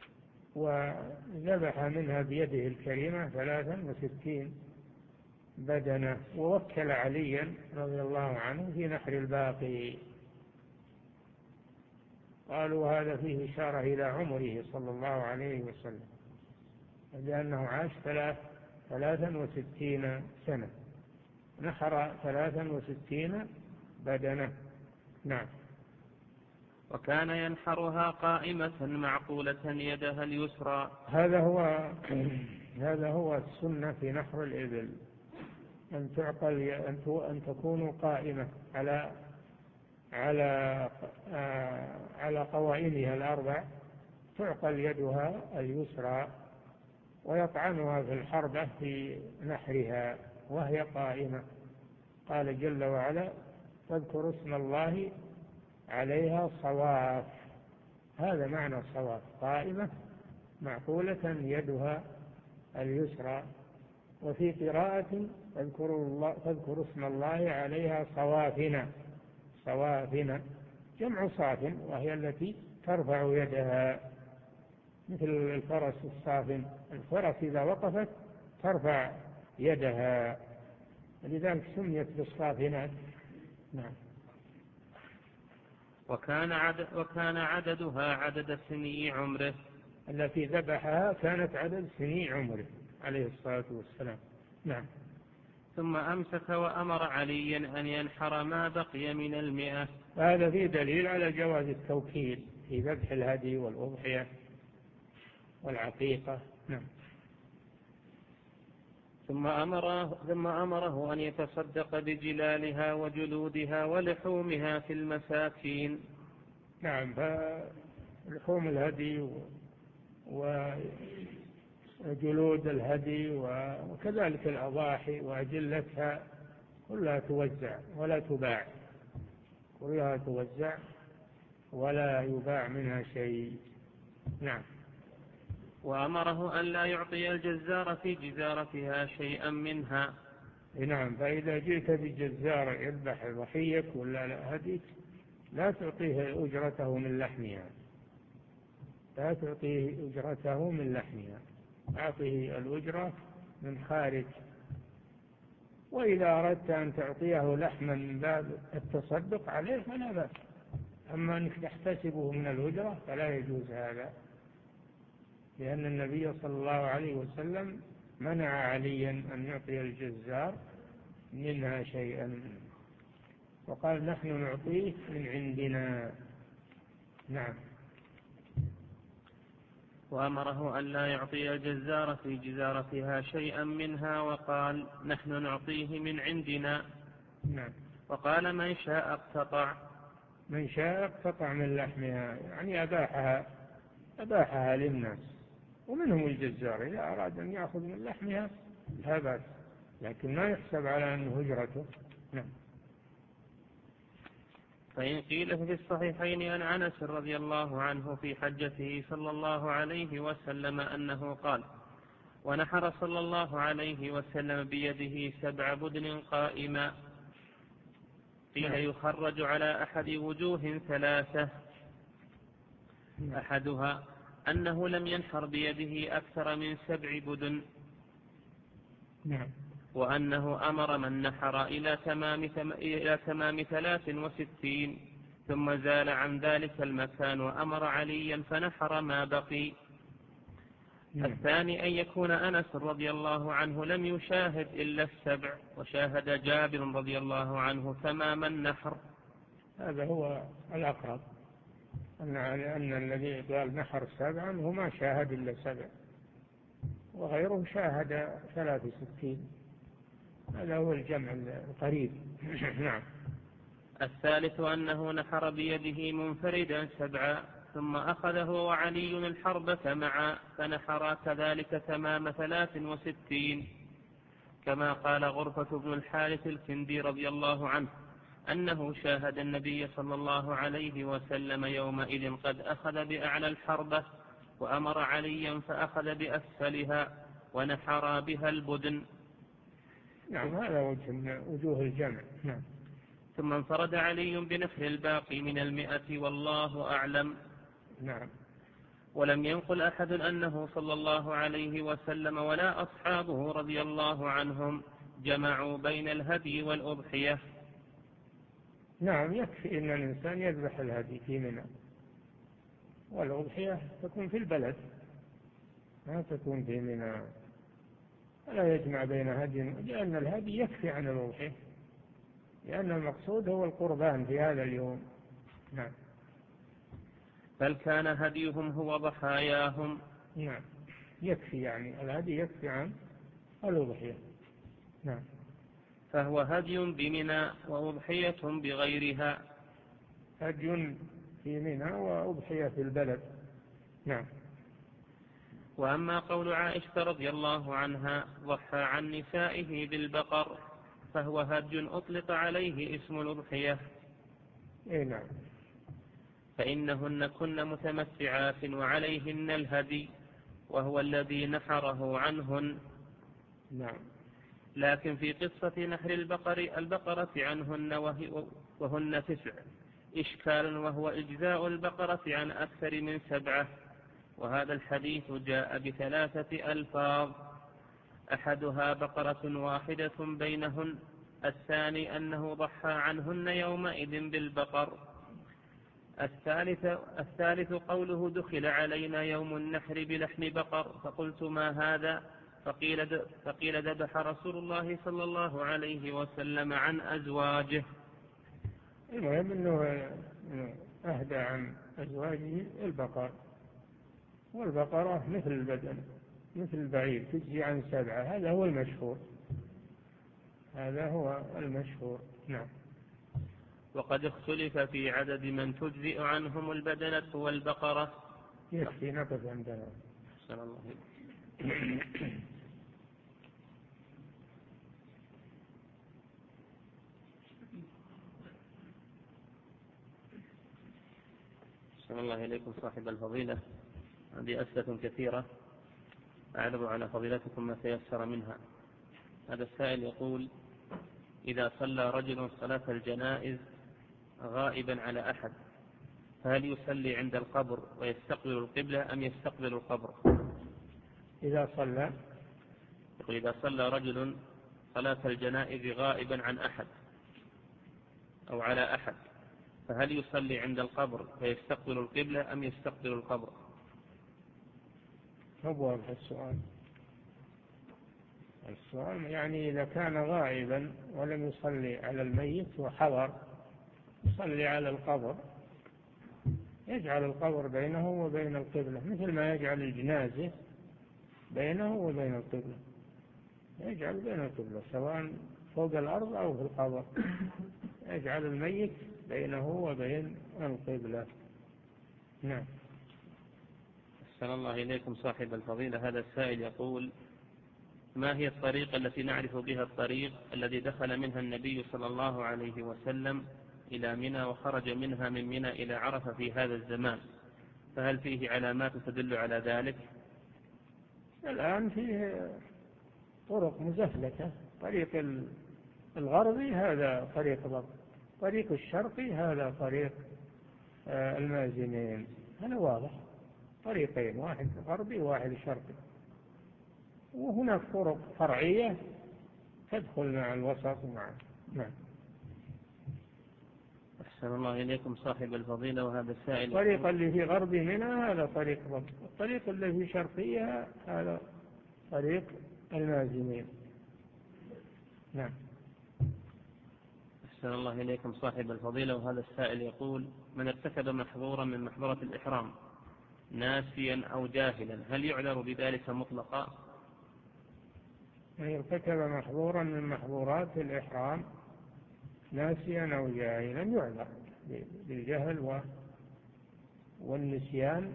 وذبح منها بيده الكريمة ثلاثا وستين بدنة، ووكل عليا رضي الله عنه في نحر الباقي. قالوا هذا فيه إشارة إلى عمره صلى الله عليه وسلم، لأنه عاش ثلاثا وستين سنة، نحر ثلاثا وستين بدنة. نعم. وكان ينحرها قائمة معقولة يدها اليسرى. هذا هو هذا هو السنة في نحر الإبل، أن تعقل أن تكون قائمة على على على قوائمها الأربع، تعقل يدها اليسرى ويطعنها في الحربة في نحرها وهي قائمة. قال جل وعلا فاذكروا اسم الله عليها صواف. هذا معنى صواف، قائمة معقولة يدها اليسرى. وفي قراءة فاذكروا, الله فاذكروا اسم الله عليها صوافنا. صوافنا جمع صاف، وهي التي ترفع يدها مثل الفرس الصافن. الفرس إذا وقفت ترفع يدها، لذلك سميت بالصافنات. نعم. وكان, عدد وكان عددها عدد سني عمره. التي ذبحها كانت عدد سني عمره عليه الصلاة والسلام. نعم. ثم أمسك وأمر عليا أن ينحر ما بقي من المئة. هذا فيه دليل على جواز التوكيل في ذبح الهدي والأضحية والعقيقة. نعم. ثم أمره, ثم أمره أن يتصدق بجلالها وجلودها ولحومها في المساكين. نعم. فلحوم الهدي وجلود الهدي وكذلك الأضاحي وأجلتها كلها توزع ولا تباع، كلها توزع ولا يباع منها شيء. نعم. وأمره أن لا يعطي الجزار في جزارتها شيئا منها. نعم. فإذا جئت بجزار يذبح ضحيك ولا هديك لا تعطيه أجرته من لحمها، لا تعطيه أجرته من لحمها، أعطيه الأجرة من خارج. وإذا أردت أن تعطيه لحما من باب التصدق عليه فلا بأس، أما أنك تحتسبه من الأجرة فلا يجوز هذا، لأن النبي صلى الله عليه وسلم منع عليا أن يعطي الجزار منها شيئا، وقال نحن نعطيه من عندنا. نعم. وأمره أن لا يعطي الجزار في جزارتها شيئا منها، وقال نحن نعطيه من عندنا. نعم. وقال من شاء اقتطع من شاء اقتطع من لحمها، يعني أباحها أباحها للناس، ومنهم الجزار إذا أراد أن يأخذ من لحمها لا بأس، لكن ما يحسب على أنه هجرته. نعم. فإن قيل في الصحيحين عن أنس رضي الله عنه في حجته صلى الله عليه وسلم أنه قال: ونحر صلى الله عليه وسلم بيده سبع بدن قائما، قيل يخرج على أحد وجوه ثلاثة: أحدها أنه لم ينحر بيده أكثر من سبع بدن، وأنه أمر من نحر إلى تمام, إلى تمام ثلاث وستين، ثم زال عن ذلك المكان وأمر عليا فنحر ما بقي. الثاني أن يكون أنس رضي الله عنه لم يشاهد إلا السبع، وشاهد جابر رضي الله عنه تمام النحر. هذا هو الأقرب، أن لأن الذي قال نحر سبعا هو ما شاهد إلا سبع، وغيره شاهد ثلاث وستين، هذا هو الجمع القريب. نعم. الثالث أنه نحر بيده منفردا سبعا، ثم أخذ هو وعلي الحربة معا فنحرا كذلك تمام ثلاث وستين، كما قال غرفة بن الحارث الكندي رضي الله عنه أنه شاهد النبي صلى الله عليه وسلم يومئذ قد أخذ بأعلى الحربة، وأمر عليا فأخذ بأسفلها ونحر بها البدن. نعم، هذا وجه من وجوه الجمع. نعم. ثم انفرد علي بنحر الباقي من المئة والله أعلم. نعم. ولم ينقل أحد أنه صلى الله عليه وسلم ولا أصحابه رضي الله عنهم جمعوا بين الهدي والأضحية. نعم، يكفي أن الإنسان يذبح الهدي في منى، والأضحية تكون في البلد ما تكون في منى، لا يجمع بين هدي، لأن الهدي يكفي عن الأضحية، لأن المقصود هو القربان في هذا اليوم. نعم. بل كان هديهم هو ضحاياهم. نعم، يكفي، يعني الهدي يكفي عن الأضحية. نعم. فهو هدي بمنى وأضحية بغيرها. هدي في منى وأضحية في البلد. نعم. وأما قول عائشة رضي الله عنها ضحى عن نسائه بالبقر فهو هدي أطلق عليه اسم الأضحية. إيه نعم. فإنهن كن متمتعات وعليهن الهدي، وهو الذي نحره عنهن. نعم. لكن في قصة نحر البقر البقرة عنهن وهن تسع إشكال، وهو إجزاء البقرة عن أكثر من سبعة، وهذا الحديث جاء بثلاثة ألفاظ: أحدها بقرة واحدة بينهن، الثاني أنه ضحى عنهن يومئذ بالبقر، الثالث, الثالث قوله دخل علينا يوم النحر بلحم بقر، فقلت ما هذا؟ فقيل, فقيل ذبح رسول الله صلى الله عليه وسلم عن أزواجه. المهم أنه أهدى عن أزواجه البقر، والبقرة مثل البدن مثل البعير تجزي عن سبعة، هذا هو المشهور، هذا هو المشهور. نعم. وقد اختلف في عدد من تجزئ عنهم البدنة والبقرة. يكفي نقف عندنا. أحسن الله. أحسن الله إليكم صاحب الفضيلة. هذه أسئلة كثيرة أعرض على فضيلتكم ما تيسر منها. هذا السائل يقول: إذا صلى رجل صلاة الجنائز غائبا على أحد، فهل يصلي عند القبر ويستقبل القبلة أم يستقبل القبر؟ إذا صلى يقول: إذا صلى رجل صلاة الجنائز غائبا عن أحد أو على أحد، فهل يصلي عند القبر فيستقبل القبلة أم يستقبل القبر؟ هو واضح السؤال. السؤال يعني إذا كان غائبا ولم يصلي على الميت وحضر يصلي على القبر، يجعل القبر بينه وبين القبلة مثل ما يجعل الجنازة بينه وبين القبلة، يجعل بين القبلة سواء فوق الأرض أو في القبر، يجعل الميت بينه وبين القبلة. نعم. أحسن الله إليكم صاحب الفضيلة. هذا السائل يقول: ما هي الطريقة التي نعرف بها الطريق الذي دخل منها النبي صلى الله عليه وسلم إلى منى وخرج منها من منى إلى عرفة في هذا الزمان؟ فهل فيه علامات تدل على ذلك؟ الآن فيه طرق مزفلتة، طريق الغربي هذا طريق الغرب، طريق الشرقي هذا طريق المازنين، هذا واضح، طريقين، واحد غربي وواحد شرقي، وهناك طرق فرعية تدخل مع الوسط ومع. نعم. أحسن الله إليكم صاحب الفضيلة. وهذا السائل: الطريق اللي في غربي منها هذا طريق غرب، الطريق اللي في شرقيها هذا طريق المازنين. نعم. أحسن الله إليكم صاحب الفضيلة. وهذا السائل يقول: من ارتكب محظورا من محظورة الإحرام ناسيا أو جاهلا هل يعذر بذلك مطلقا؟ من ارتكب محظورا من محظورات الإحرام ناسيا أو جاهلا يعذر بالجهل والنسيان،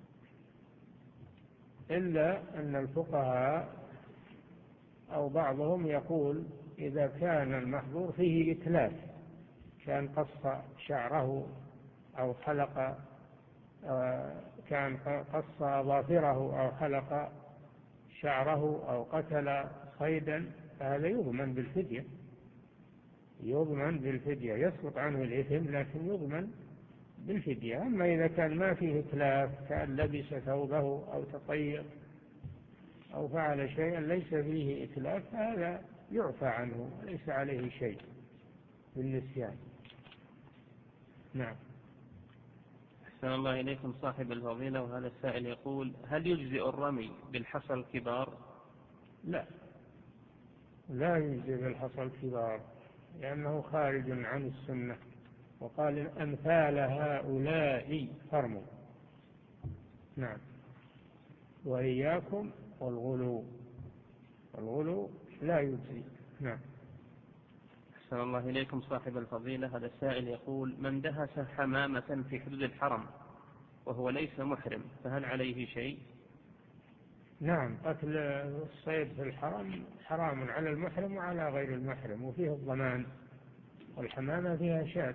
إلا أن الفقهاء أو بعضهم يقول إذا كان المحظور فيه إتلاف، كان قص شعره أو حلق، كان قص أظافره أو حلق شعره أو قتل صيدا، فهذا يضمن بالفدية، يضمن بالفدية، يسقط عنه الإثم لكن يضمن بالفدية. أما إذا كان ما فيه إتلاف، كان لبس ثوبه أو تطير أو فعل شيئا ليس فيه إتلاف، فهذا يعفى عنه وليس عليه شيء بالنسيان. نعم. أحسن الله إليكم صاحب الفضيلة. وهذا السائل يقول: هل يجزئ الرمي بالحصى الكبار؟ لا، لا يجزئ بالحصى الكبار لأنه خارج عن السنة، وقال أمثال هؤلاء فرموا. نعم. وإياكم والغلو، والغلو لا يجزي. نعم. أحسن الله إليكم صاحب الفضيلة. هذا السائل يقول: من دهس حمامة في حدود الحرم وهو ليس محرم فهل عليه شيء؟ نعم، قتل الصيد في الحرم حرام على المحرم وعلى غير المحرم، وفيه الضمان، والحمامة فيها شاة،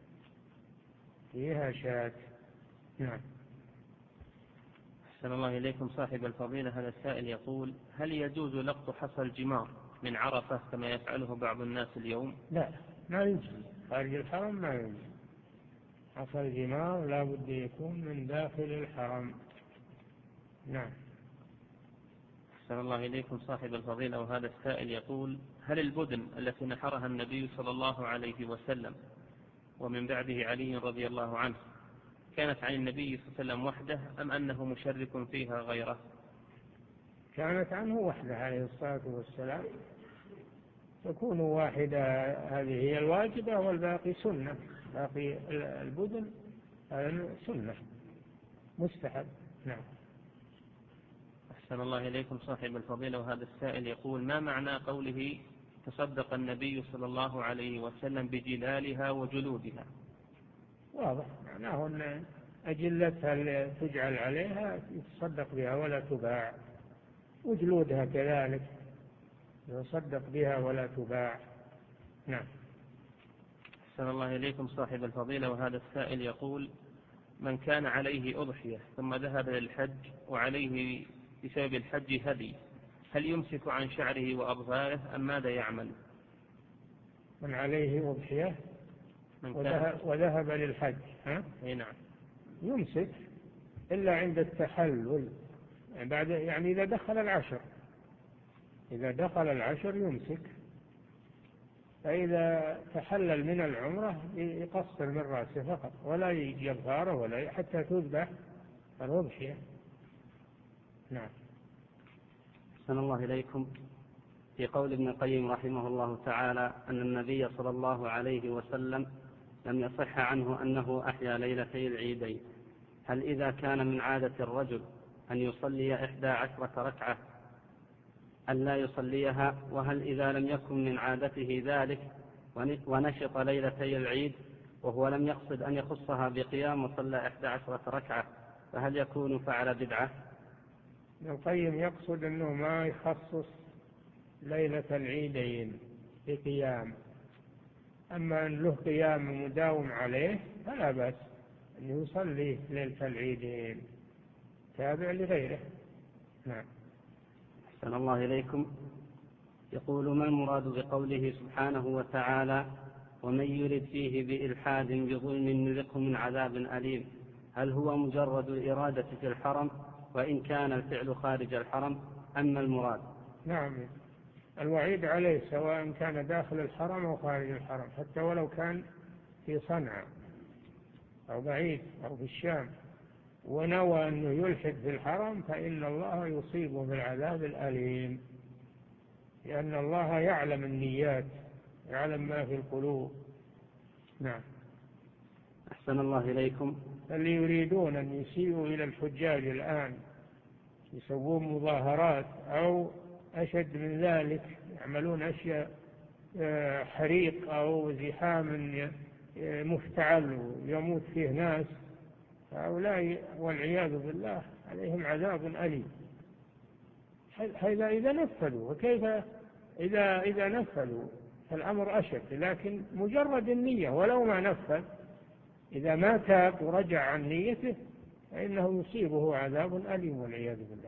فيها شاة. نعم. أحسن الله إليكم صاحب الفضيلة. هذا السائل يقول: هل يجوز لقط حصى الجمار من عرفة كما يفعله بعض الناس اليوم؟ لا، ما يجوز، خارج الحرم ما يجوز، حصى الجمار لا بد يكون من داخل الحرم. نعم. أحسن الله إليكم صاحب الفضيلة. وهذا السائل يقول: هل البدن التي نحرها النبي صلى الله عليه وسلم ومن بعده علي رضي الله عنه كانت عن النبي صلى الله عليه وسلم وحده أم أنه مشرك فيها غيره؟ كانت عنه وحده عليه الصلاة والسلام، تكون واحدة هذه هي الواجبة والباقي سنة، باقي البدن سنة مستحب. نعم. أحسن الله إليكم صاحب الفضيلة. وهذا السائل يقول: ما معنى قوله تصدق النبي صلى الله عليه وسلم بجلالها وجلودها؟ واضح معناه أن أجلتها تجعل عليها يتصدق بها ولا تباع، وجلودها كذلك يصدق بها ولا تباع. نعم. أحسن الله إليكم صاحب الفضيلة. وهذا السائل يقول: من كان عليه أضحية ثم ذهب للحج وعليه بسبب الحج هدي هل يمسك عن شعره وأظفاره أم ماذا يعمل؟ من عليه أضحية وذهب, وذهب للحج ها؟ نعم. يمسك إلا عند التحلل، يعني بعد يعني إذا دخل العشر، إذا دخل العشر يمسك فإذا تحلل من العمرة يقصر من رأسه فقط، ولا يجي الغارة ولا حتى تذبح الأضحية. نعم. أحسن الله إليكم. في قول ابن القيم رحمه الله تعالى أن النبي صلى الله عليه وسلم لم يصح عنه أنه أحيا ليلتي العيدين، هل إذا كان من عادة الرجل أن يصلي إحدى عشرة ركعة أن لا يصليها؟ وهل إذا لم يكن من عادته ذلك ونشط ليلتي العيد وهو لم يقصد أن يخصها بقيام وصلى إحدى عشرة ركعة فهل يكون فعل بدعة؟ ابن القيم يقصد أنه ما يخصص ليلة العيدين بقيام، أما أن له قيام مداوم عليه فلا بأس أن يصلي ليلة العيدين تابع لغيره. نعم. أحسن الله إليكم. يقول: ما المراد بقوله سبحانه وتعالى: ومن يرد فيه بإلحاد بظلم نذقه من عذاب أليم؟ هل هو مجرد الإرادة في الحرم وإن كان الفعل خارج الحرم أم المراد؟ نعم، الوعيد عليه سواء كان داخل الحرم أو خارج الحرم، حتى ولو كان في صنعاء أو بعيد أو في الشام ونوى أنه يلحد في الحرم فإن الله يصيبه بالعذاب الأليم، لأن الله يعلم النيات، يعلم ما في القلوب. نعم. أحسن الله إليكم. اللي يريدون أن يسيئوا إلى الحجاج الآن يسوون مظاهرات أو أشد من ذلك، يعملون أشياء حريق أو زحام مفتعل ويموت فيه ناس، هؤلاء والعياذ بالله عليهم عذاب أليم. هذا إذا نفذوا، وكيف إذا إذا نفذوا فالأمر أشد، لكن مجرد النية ولو ما نفذ إذا ما تاب ورجع عن نيته فإنه يصيبه عذاب أليم والعياذ بالله.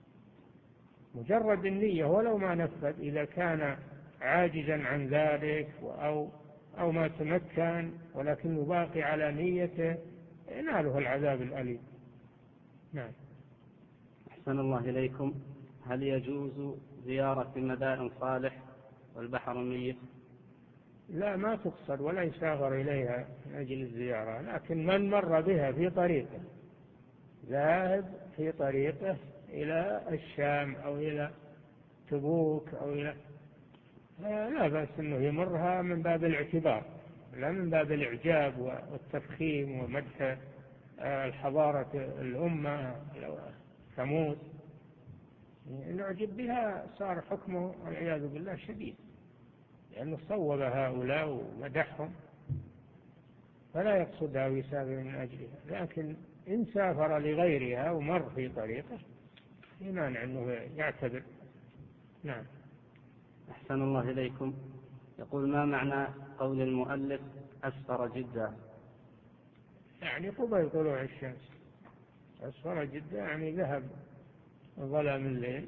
مجرد النية ولو ما نفذ إذا كان عاجزا عن ذلك أو أو ما تمكن ولكنه باقي على نيته يناله العذاب الأليم. نعم. أحسن الله إليكم. هل يجوز زيارة مدائن صالح والبحر الميت؟ لا، ما تقصد ولا يسافر إليها من أجل الزيارة، لكن من مر بها في طريقه ذاهب في طريقه إلى الشام أو إلى تبوك أو إلى لا بأس أنه يمرها من باب الاعتبار، لا من باب الإعجاب والتفخيم ومدح الحضارة الأمة ثمود. نعجب بها صار حكمه والعياذ بالله شديد، لأنه صوب هؤلاء ومدحهم، فلا يقصدها ويسافر من أجلها. لكن إن سافر لغيرها ومر في طريقه في مانع أنه يعتبر. نعم. أحسن الله إليكم. يقول: ما معنى قول المؤلف أسفر جدا؟ يعني قبل طلوع الشمس. أسفر جدا يعني ذهب ظلام الليل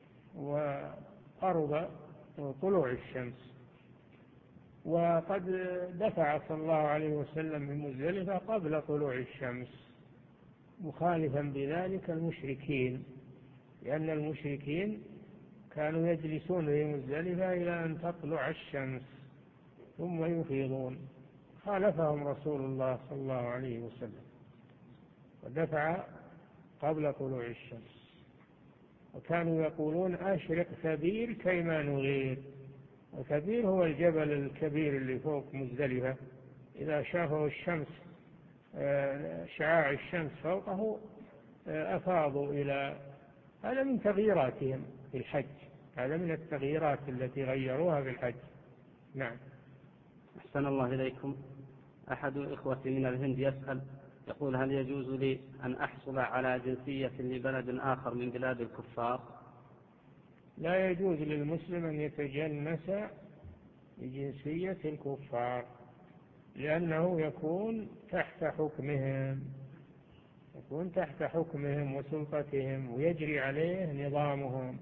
وقرب طلوع الشمس. وقد دفع صلى الله عليه وسلم من مزدلفة قبل طلوع الشمس مخالفا بذلك المشركين، لأن المشركين كانوا يجلسون في مزدلفة إلى أن تطلع الشمس ثم يفيضون، خالفهم رسول الله صلى الله عليه وسلم ودفع قبل طلوع الشمس. وكانوا يقولون: أشرق ثبير كيما نغير. وثبير هو الجبل الكبير اللي فوق مزدلفة، إذا شافوا الشمس شعاع الشمس فوقه أفاضوا إلى. هذا من تغييراتهم في الحج، هذا من التغييرات التي غيروها في الحج. نعم. أحسن الله إليكم. أحد إخوتي من الهند يسأل، يقول: هل يجوز لي أن أحصل على جنسية لبلد آخر من بلاد الكفار؟ لا يجوز للمسلم أن يتجنس بجنسية الكفار، لأنه يكون تحت حكمهم يكون تحت حكمهم وسلطتهم ويجري عليه نظامهم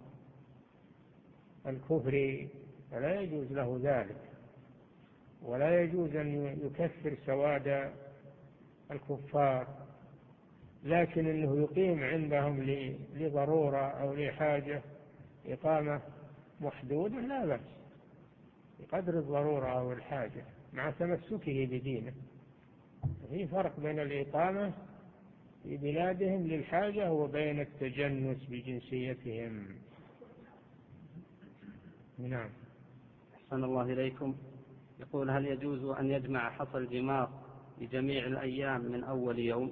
الكفري، فلا يجوز له ذلك، ولا يجوز أن يكفر سواد الكفار، لكن أنه يقيم عندهم لضرورة أو لحاجة إقامة محدودة لا بأس، بقدر الضرورة والحاجة مع تمسكه بدينه. في فرق بين الإقامة في بلادهم للحاجة وبين التجنس بجنسيتهم. نعم. أحسن الله إليكم. يقول: هل يجوز أن يجمع حصى الجمار لجميع الأيام من أول يوم؟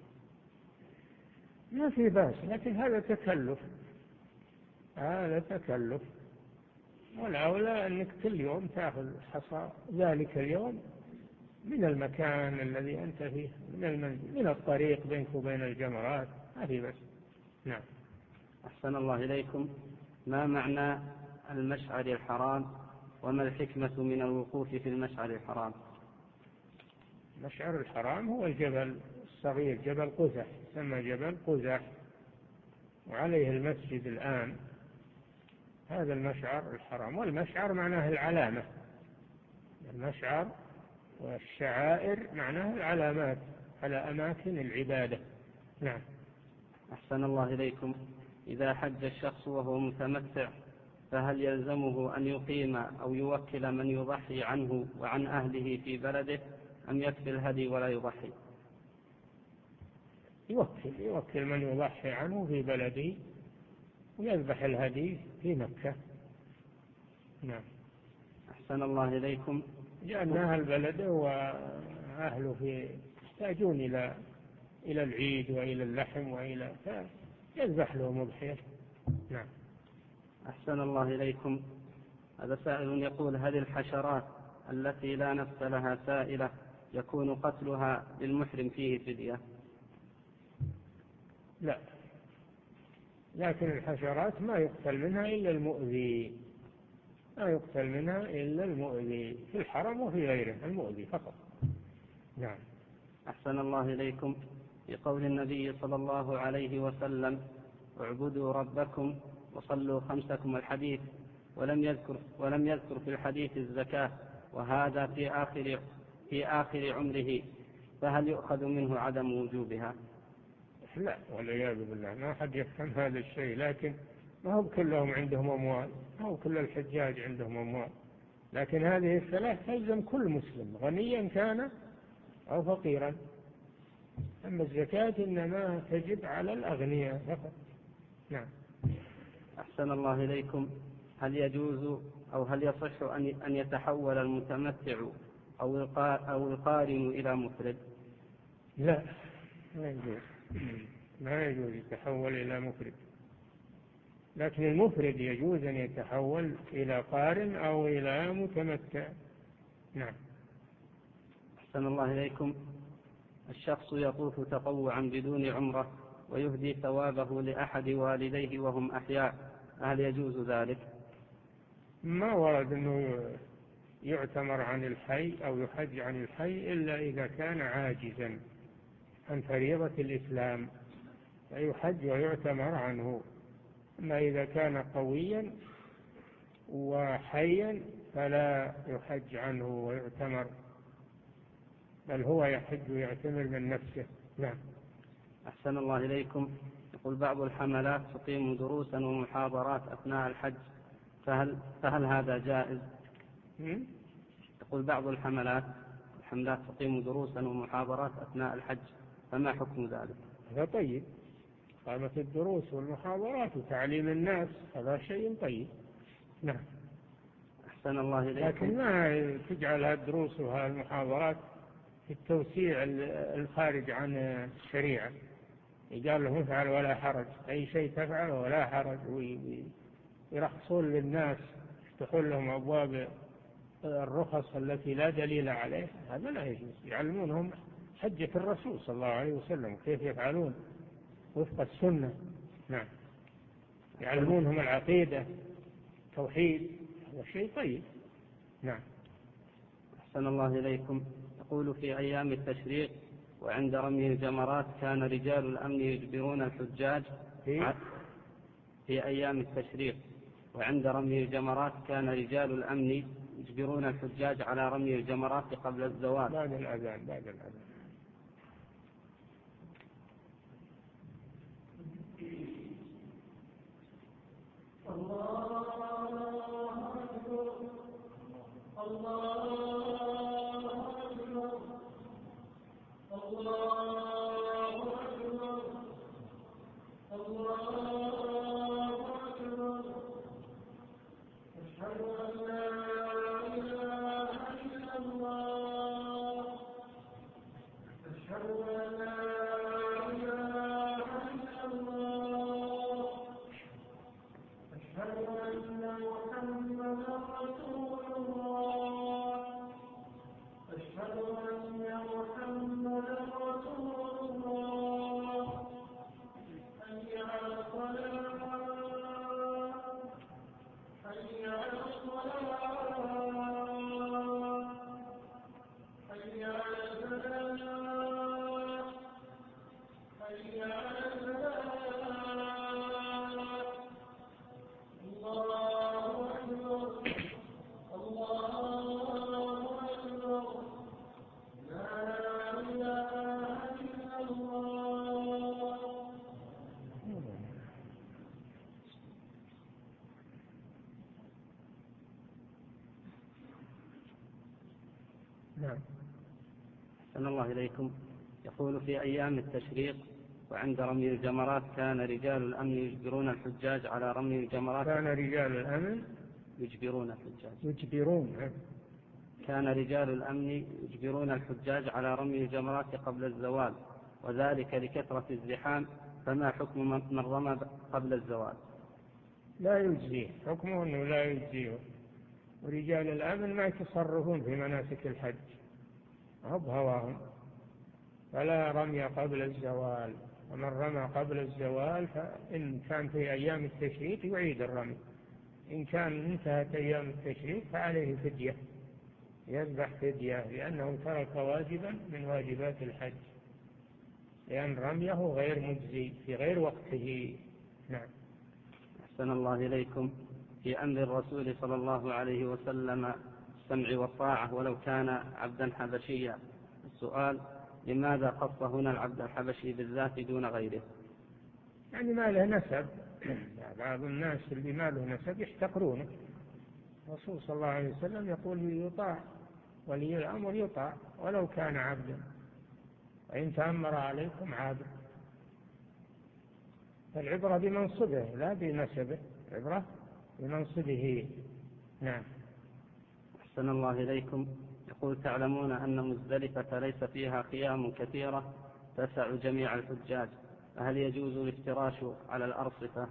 ما في بأس، لكن هذا تكلف، هذا تكلف، والأولى أنك كل يوم تأخذ حصى ذلك اليوم من المكان الذي أنت فيه، من المنزل، من الطريق بينك وبين الجمرات، ما في بأس. نعم. أحسن الله إليكم. ما معنى المشعر الحرام، وما الحكمة من الوقوف في المشعر الحرام؟ المشعر الحرام هو الجبل الصغير، جبل قزح، يسمى جبل قزح، وعليه المسجد الآن. هذا المشعر الحرام. والمشعر معناه العلامة، المشعر والشعائر معناه العلامات على أماكن العبادة. نعم. أحسن الله إليكم. إذا حج الشخص وهو متمتع فهل يلزمه أن يقيم أو يوكل من يضحي عنه وعن أهله في بلده، أم يكفي الهدي ولا يضحي؟ يوكل يوكل من يضحي عنه في بلده ويذبح الهدي في مكة. نعم. أحسن الله إليكم. لأن أهل البلد وأهله في يحتاجون إلى إلى العيد وإلى اللحم وإلى يذبح لهم أضحية. نعم. أحسن الله إليكم. هذا سائل يقول: هل الحشرات التي لا نفس لها سائلة يكون قتلها للمحرم فيه فدية؟ لا، لكن الحشرات ما يقتل منها إلا المؤذي، ما يقتل منها إلا المؤذي في الحرم وفي غيره، المؤذي فقط. نعم. أحسن الله إليكم. في قول النبي صلى الله عليه وسلم: اعبدوا ربكم وصلوا خمسكم الحديث، ولم يذكر ولم يذكر في الحديث الزكاة، وهذا في آخر في آخر عمره، فهل يؤخذ منه عدم وجوبها؟ لا، والعياذ بالله، ما حد يفهم هذا الشيء، لكن ما هو كلهم عندهم أموال، ما هو كل الحجاج عندهم أموال، لكن هذه الثلاث تلزم كل مسلم غنيا كان أو فقيرا. أما الزكاة إنما تجب على الأغنياء فقط. نعم. أحسن الله إليكم. هل يجوز أو هل يصح أن يتحول المتمتع أو القارن إلى مفرد؟ لا، ما يجوز، ما يجوز يتحول إلى مفرد، لكن المفرد يجوز أن يتحول إلى قارن أو إلى متمتع. نعم. أحسن الله إليكم. الشخص يطوف تطوعا بدون عمرة ويهدي ثوابه لأحد والديه وهم أحياء، هل يجوز ذلك؟ ما ورد أنه يعتمر عن الحي أو يحج عن الحي إلا إذا كان عاجزا عن فريضة الإسلام فيحج ويعتمر عنه. أما إذا كان قويا وحيا فلا يحج عنه ويعتمر، بل هو يحج ويعتمر من نفسه. نعم. أحسن الله إليكم. يقول: بعض الحملات تقيم دروسا ومحاضرات أثناء الحج، فهل, فهل هذا جائز؟ يقول: بعض الحملات الحملات تقيم دروسا ومحاضرات أثناء الحج، فما حكم ذلك؟ هذا طيب، قامت الدروس والمحاضرات وتعليم الناس هذا شيء طيب. نعم. أحسن الله إليكم. لكن ما تجعل هالدروس وهالمحاضرات في التوسيع الخارج عن الشريعة، يقال له افعل ولا حرج، أي شيء تفعل ولا حرج، ويرخصون للناس، يفتحون لهم أبواب الرخص التي لا دليل عليه، هذا لا يجوز. يعلمونهم حجة الرسول صلى الله عليه وسلم كيف يفعلون وفق السنة. نعم. يعلمونهم العقيدة، توحيد، هذا شيء طيب. نعم. أحسن الله إليكم. يقول: في أيام التشريق وعند رمي الجمرات كان رجال الأمن يجبرون الحجاج في, في أيام التشريق وعند رمي الجمرات كان رجال الأمن يجبرون الحجاج على رمي الجمرات قبل الزوال بعد الأذان بعد الأذان الله أكبر. أحسن الله إليكم. يقول في أيام التشريق وعند رمي الجمرات كان رجال الأمن يجبرون الحجاج على رمي الجمرات. كان رجال الأمن يجبرون الحجاج يجبرون كان رجال الأمن يجبرون الحجاج على رمي الجمرات قبل الزوال، وذلك لكثرة الزحام، فما حكم من رمى قبل الزوال؟ لا يجزيه، حكمه أنه لا يجزيه. ورجال الأمن ما يتصرفون في مناسك الحج، هم بهواهم، فلا رمي قبل الزوال. ومن رمى قبل الزوال فإن كان في أيام التشريق يعيد الرمي، إن كان انتهت أيام التشريق فعليه فدية، يذبح فدية، لأنه ترك واجبا من واجبات الحج، لأن رميه غير مجزي في غير وقته. نعم. أحسن الله إليكم. في أمر الرسول صلى الله عليه وسلم السمع والطاعة ولو كان عبدا حبشيا، السؤال: لماذا خص هنا العبد الحبشي بالذات دون غيره؟ يعني ما له نسب، بعض الناس اللي ما له نسب يحتقرونه. الرسول صلى الله عليه وسلم يقول يطاع، ولي الأمر يطاع ولو كان عبدا، وإن تأمر عليكم عبد. فالعبرة بمنصبه لا بنسبه، العبرة بمنصبه. نعم. أحسن الله إليكم. يقول: تعلمون أن مزدلفة ليس فيها خيام كثيرة تسع جميع الحجاج، فهل يجوز الافتراش على الأرصفة؟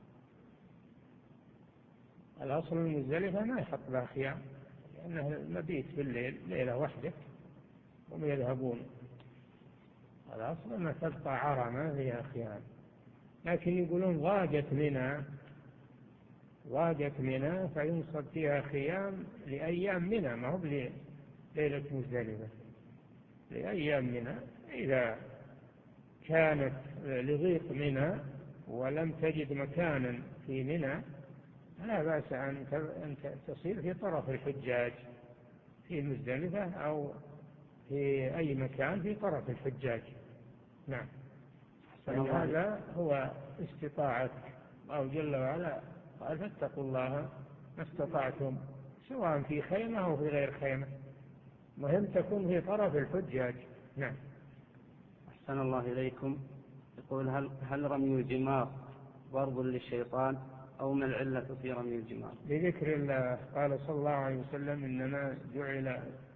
الأصل المزدلفة ما يحط لها خيام، لأنه المبيت بالليل ليلة واحدة هم يذهبون. الأصل ما تبقى عرى ما فيها خيام، لكن يقولون ضاقت منى، ضاقت منى فينصب فيها خيام لأيام منى، ما هو ليلة مزدلفة، لأيام منى. إذا كانت لضيق منى ولم تجد مكانا في منى لا بأس أن تصير في طرف الحجاج في مزدلفة أو في أي مكان في طرف الحجاج. نعم. هذا هو استطاعة الله جل وعلا، قال: فاتقوا الله ما استطعتم، سواء في خيمة أو في غير خيمة، مهم تكون في طرف الحجاج. نعم. أحسن الله إليكم. يقول: هل, هل رمي الجمار ضرب للشيطان أو ما العلة في رمي الجمار؟ بذكر الله. قال صلى الله عليه وسلم: إنما جعل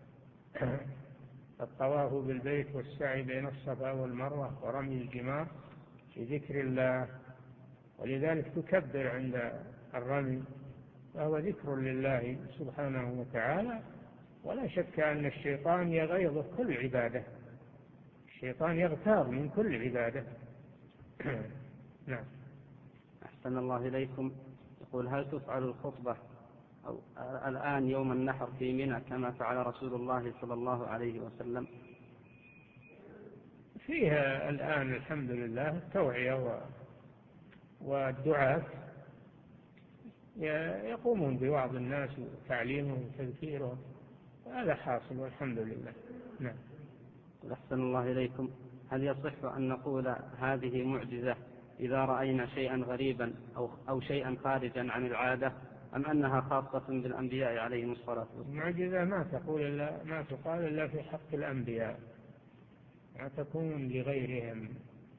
الطواف بالبيت والسعي بين الصفا والمروة ورمي الجمار بذكر الله، ولذلك تكبر عند الرمي، فهو ذكر لله سبحانه وتعالى. ولا شك أن الشيطان يغيظ كل عبادة، الشيطان يغتاب من كل عبادة. نعم. أحسن الله إليكم. يقول: هل تفعل الخطبة أو الآن يوم النحر في منى كما فعل رسول الله صلى الله عليه وسلم؟ فيها الآن الحمد لله التوعية والدعاة يقومون بوعظ الناس وتعليمهم وتذكيرهم، هذا حاصل والحمد لله. نعم. أحسن الله إليكم. هل يصح أن نقول هذه معجزة إذا رأينا شيئا غريبا أو, أو شيئا خارجا عن العادة، أم أنها خاصة بالأنبياء عليهم الصلاة والسلام؟ المعجزة ما تقول إلا ما تقال إلا في حق الأنبياء، ما تكون لغيرهم.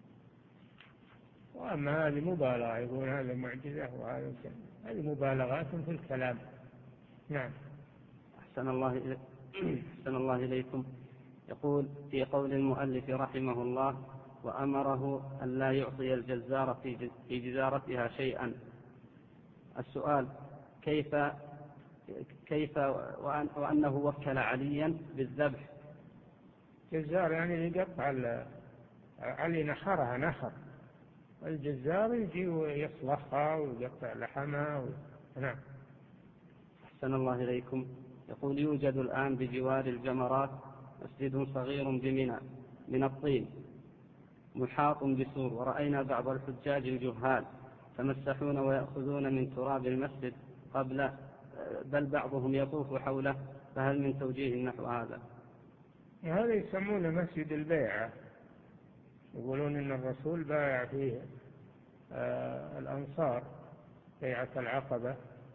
وأما هذه مبالغة، يقول هذا معجزة وهذا هذه مبالغات في الكلام. نعم. أحسن الله إليكم. أحسن الله إليكم. يقول في قول المؤلف رحمه الله: وأمره أن لا يعطي الجزار في جزارتها شيئا. السؤال: كيف كيف وأن وأنه وكل عليا بالذبح؟ جزار يعني يقطع علي نحرها نحر، الجزار يجي ويصلخها ويقطع لحمها و... نعم. أحسن الله إليكم. يقول: يوجد الآن بجوار الجمرات مسجد صغير بمنى من الطين محاط بسور، ورأينا بعض الحجاج الجهال تمسحون ويأخذون من تراب المسجد قبل بل بعضهم يطوف حوله، فهل من توجيه نحو هذا؟ هذا يسمونه مسجد البيعة، يقولون إن الرسول بايع فيه آه الأنصار بيعة العقبة،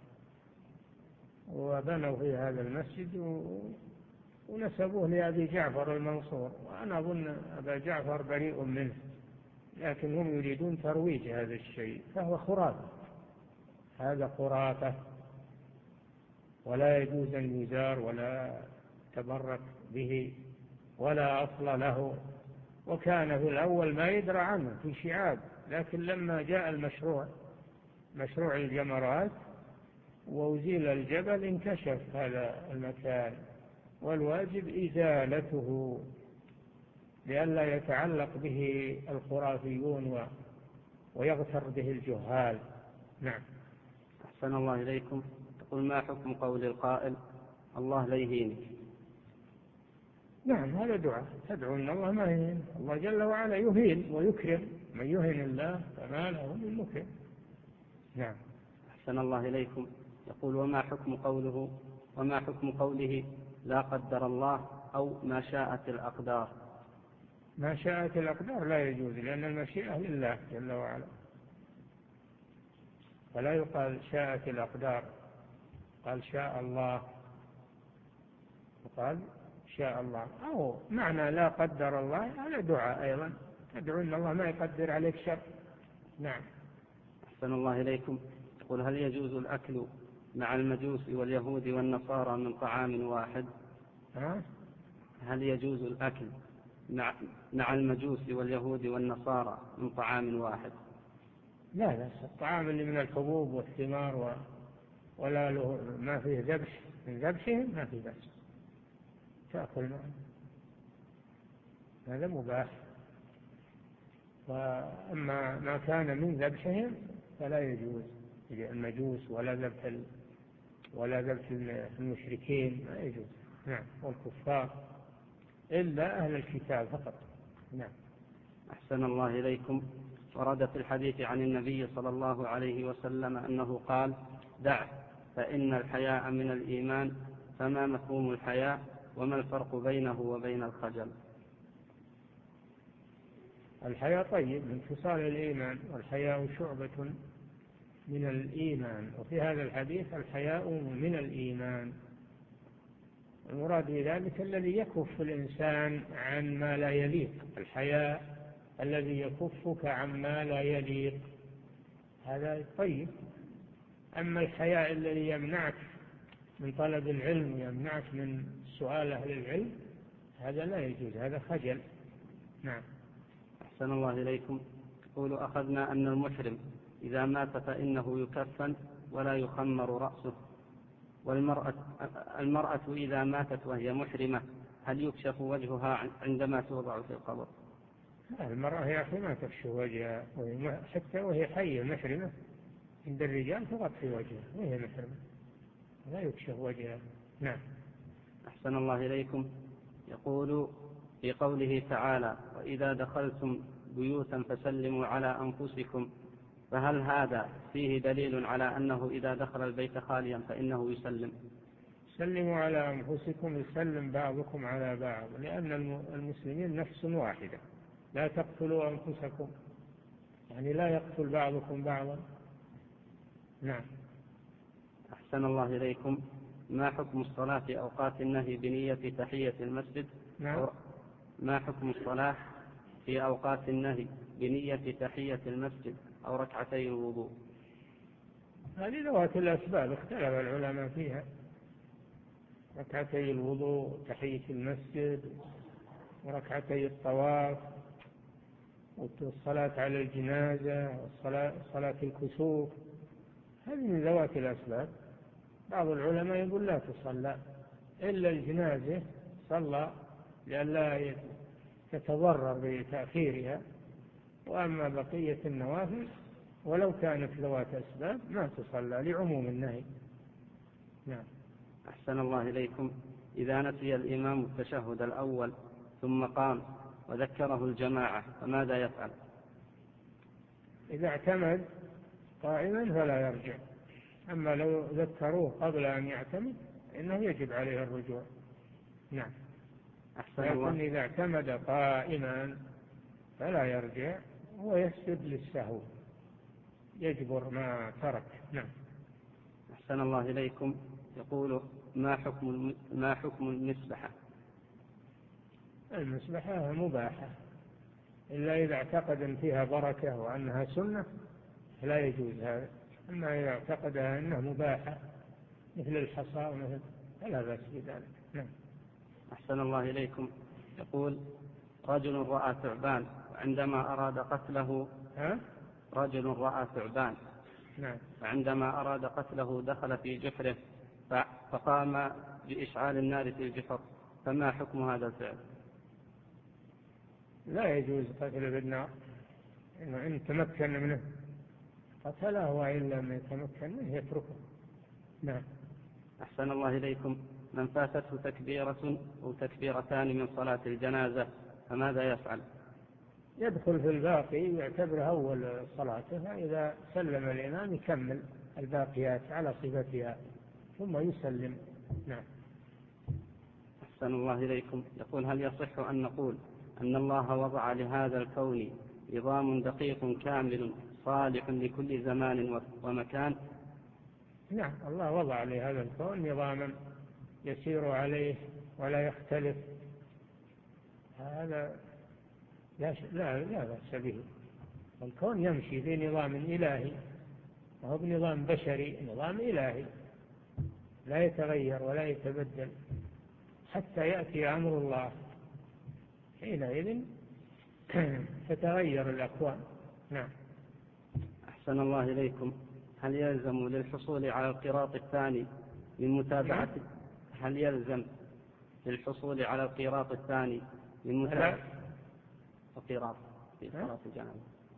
وبنوا في هذا المسجد و... ونسبوه لأبي جعفر المنصور، وأنا أظن أبا جعفر بريء منه، لكن هم يريدون ترويج هذا الشيء، فهو خرافة، هذا خرافة ولا يجوز أن يزار ولا تبرك به ولا أصل له. وكان في الأول ما يدرى عنه في شعاب، لكن لما جاء المشروع مشروع الجمرات وأزيل الجبل انكشف هذا المكان، والواجب إزالته لئلا يتعلق به الخرافيون ويغتر به الجهال. نعم. أحسن الله إليكم. تقول: ما حكم قول القائل: الله لا يهينك؟ نعم، هذا دعاء، تدعو أن الله ما يهين، الله جل وعلا يهين ويكرم، من يهين الله فما له من مكرم. نعم. أحسن الله إليكم. يقول: وما حكم قوله وما حكم قوله لا قدر الله أو ما شاءت الأقدار؟ ما شاءت الأقدار لا يجوز، لأن المشيئة لله جل وعلا، فلا يقال شاءت الأقدار، قال شاء الله، وقال شاء الله. أو معنى لا قدر الله هذا دعاء أيضا، تدعو أن الله ما يقدر عليك شر. نعم. أحسن الله إليكم. يقول: هل يجوز الأكل مع المجوس واليهود والنصارى من طعام واحد؟ ها؟ هل يجوز الأكل مع مع المجوس واليهود والنصارى من طعام واحد؟ لا لا، الطعام اللي من الحبوب والثمار و... ولا له ما فيه ذبح، من ذبحهم ما فيه بأس تأكل معه، هذا مباح. وأما ما كان من ذبحهم فلا يجوز، المجوس ولا ذبح ال... ولا ذبح المشركين ما يجوز. نعم. والكفار إلا أهل الكتاب فقط. نعم. أحسن الله إليكم. ورد في الحديث عن النبي صلى الله عليه وسلم أنه قال: دع فإن الحياء من الإيمان. فما مفهوم الحياء وما الفرق بينه وبين الخجل؟ الحياء طيب من خصال الإيمان، والحياء شعبة من الإيمان، وفي هذا الحديث الحياء من الإيمان، المراد بذلك الذي يكف الإنسان عن ما لا يليق، الحياء الذي يكفك عن ما لا يليق، هذا طيب. أما الحياء الذي يمنعك من طلب العلم ويمنعك من سؤال أهل العلم هذا لا يجوز، هذا خجل. نعم. أحسن الله إليكم. يقول: أخذنا أن المحرم إذا مات فإنه يكفن ولا يخمر رأسه، والمرأة المرأة إذا ماتت وهي محرمة هل يكشف وجهها عندما توضع في القبر؟ المرأة يا أخي ما تكشف وجهها حتى وهي حية محرمة، عند الرجال تغطي وجهها وهي محرمة، لا يكشف وجهها. نعم. أحسن الله إليكم. يقول في قوله تعالى: وإذا دخلتم بيوتا فسلموا على أنفسكم، فهل هذا فيه دليل على أنه إذا دخل البيت خاليا فإنه يسلم؟ سلموا على أنفسكم، يسلم بعضكم على بعض، لأن المسلمين نفس واحدة، لا تقتلوا أنفسكم، يعني لا يقتل بعضكم بعضا. نعم. أحسن الله إليكم، ما حكم الصلاة في أوقات النهي بنية تحية المسجد؟ نعم. ما حكم الصلاة في أوقات النهي بنية تحية المسجد أو ركعتي الوضوء؟ هذه ذوات الأسباب اختلف العلماء فيها، ركعتي الوضوء، تحية المسجد، وركعتي الطواف، والصلاة على الجنازة، والصلاة صلاة الكسوف، هذه من ذوات الأسباب. بعض العلماء يقول لا تصلى إلا الجنازة صلى لئلا تتضرر بتأخيرها، وأما بقية النوافل ولو كانت ذوات أسباب ما تصلى لعموم النهي. نعم. أحسن الله إليكم، إذا نسي الإمام التشهد الأول ثم قام وذكره الجماعة فماذا يفعل؟ إذا اعتمد قائما فلا يرجع، أما لو ذكروه قبل أن يعتمد إنه يجب عليه الرجوع. نعم. أحسن الله. لكن إذا اعتمد قائما فلا يرجع ويسجد للسهو، يجبر ما ترك. نعم. أحسن الله إليكم، يقول ما حكم ما حكم المسبحة؟ المسبحة مباحة إلا إذا اعتقد أن فيها بركة وأنها سنة لا يجوز هذا، أما إذا اعتقدها أنها مباحة مثل الحصى ومثل فلا بأس بذلك. نعم. أحسن الله إليكم، يقول رجل رأى ثعبان وعندما أراد قتله ها؟ رجل رأى ثعبان نعم. وعندما أراد قتله دخل في جحره فقام بإشعال النار في الجحر، فما حكم هذا الفعل؟ لا يجوز قتله بالنار، إنه إن تمكن منه قتله، وإن لم يتمكن منه يتركه. نعم. أحسن الله إليكم، من فاتته تكبيرة أو تكبيرتان من صلاة الجنازة فماذا يفعل؟ يدخل في الباقي ويعتبره أول صلاته، فإذا سلم الإمام يكمل الباقيات على صفتها ثم يسلم. نعم. أحسن الله إليكم، يقول هل يصح أن نقول أن الله وضع لهذا الكون نظام دقيق كامل صالح لكل زمان ومكان؟ نعم، الله وضع لهذا الكون نظاما يسير عليه ولا يختلف، هذا لا لا لا بأس به. الكون يمشي بنظام إلهي، وهو بنظام بشري، نظام إلهي لا يتغير ولا يتبدل حتى يأتي أمر الله، حينئذ تتغير الأكوان. نعم. أحسن الله إليكم، هل يلزم للحصول على القراط الثاني من متابعة نعم. هل يلزم للحصول على القراط الثاني من متابعة القراط في صلاة الجنازة؟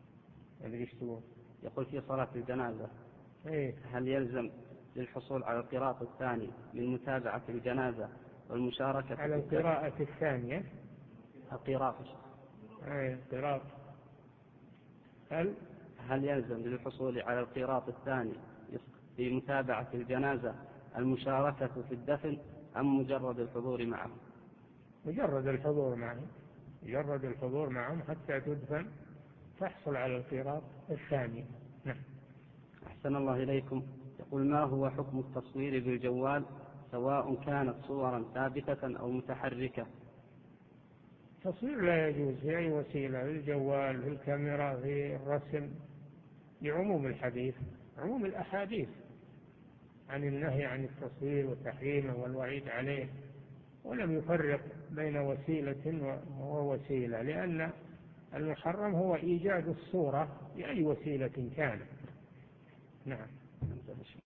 يقول في صلاة الجنازة إيه؟ هل يلزم للحصول على القراط الثاني من متابعة الجنازة والمشاركة على القراءة الثانية؟ القراط أي قراط. هل هل يلزم للحصول على القراط الثاني في متابعة الجنازة المشاركة في الدفن أم مجرد الحضور معهم؟ مجرد الحضور معهم، مجرد الحضور معهم حتى تدفن تحصل على القراط الثاني. نعم. أحسن الله إليكم، يقول ما هو حكم التصوير بالجوال سواء كانت صورا ثابتة أو متحركة؟ التصوير لا يجوز في أي وسيلة، بالجوال، في الكاميرا، في الرسم، لعموم الحديث، عموم الأحاديث عن النهي عن التصوير وتحريمه والوعيد عليه، ولم يفرق بين وسيلة ووسيلة، لأن المحرم هو إيجاد الصورة بأي وسيلة كانت. نعم.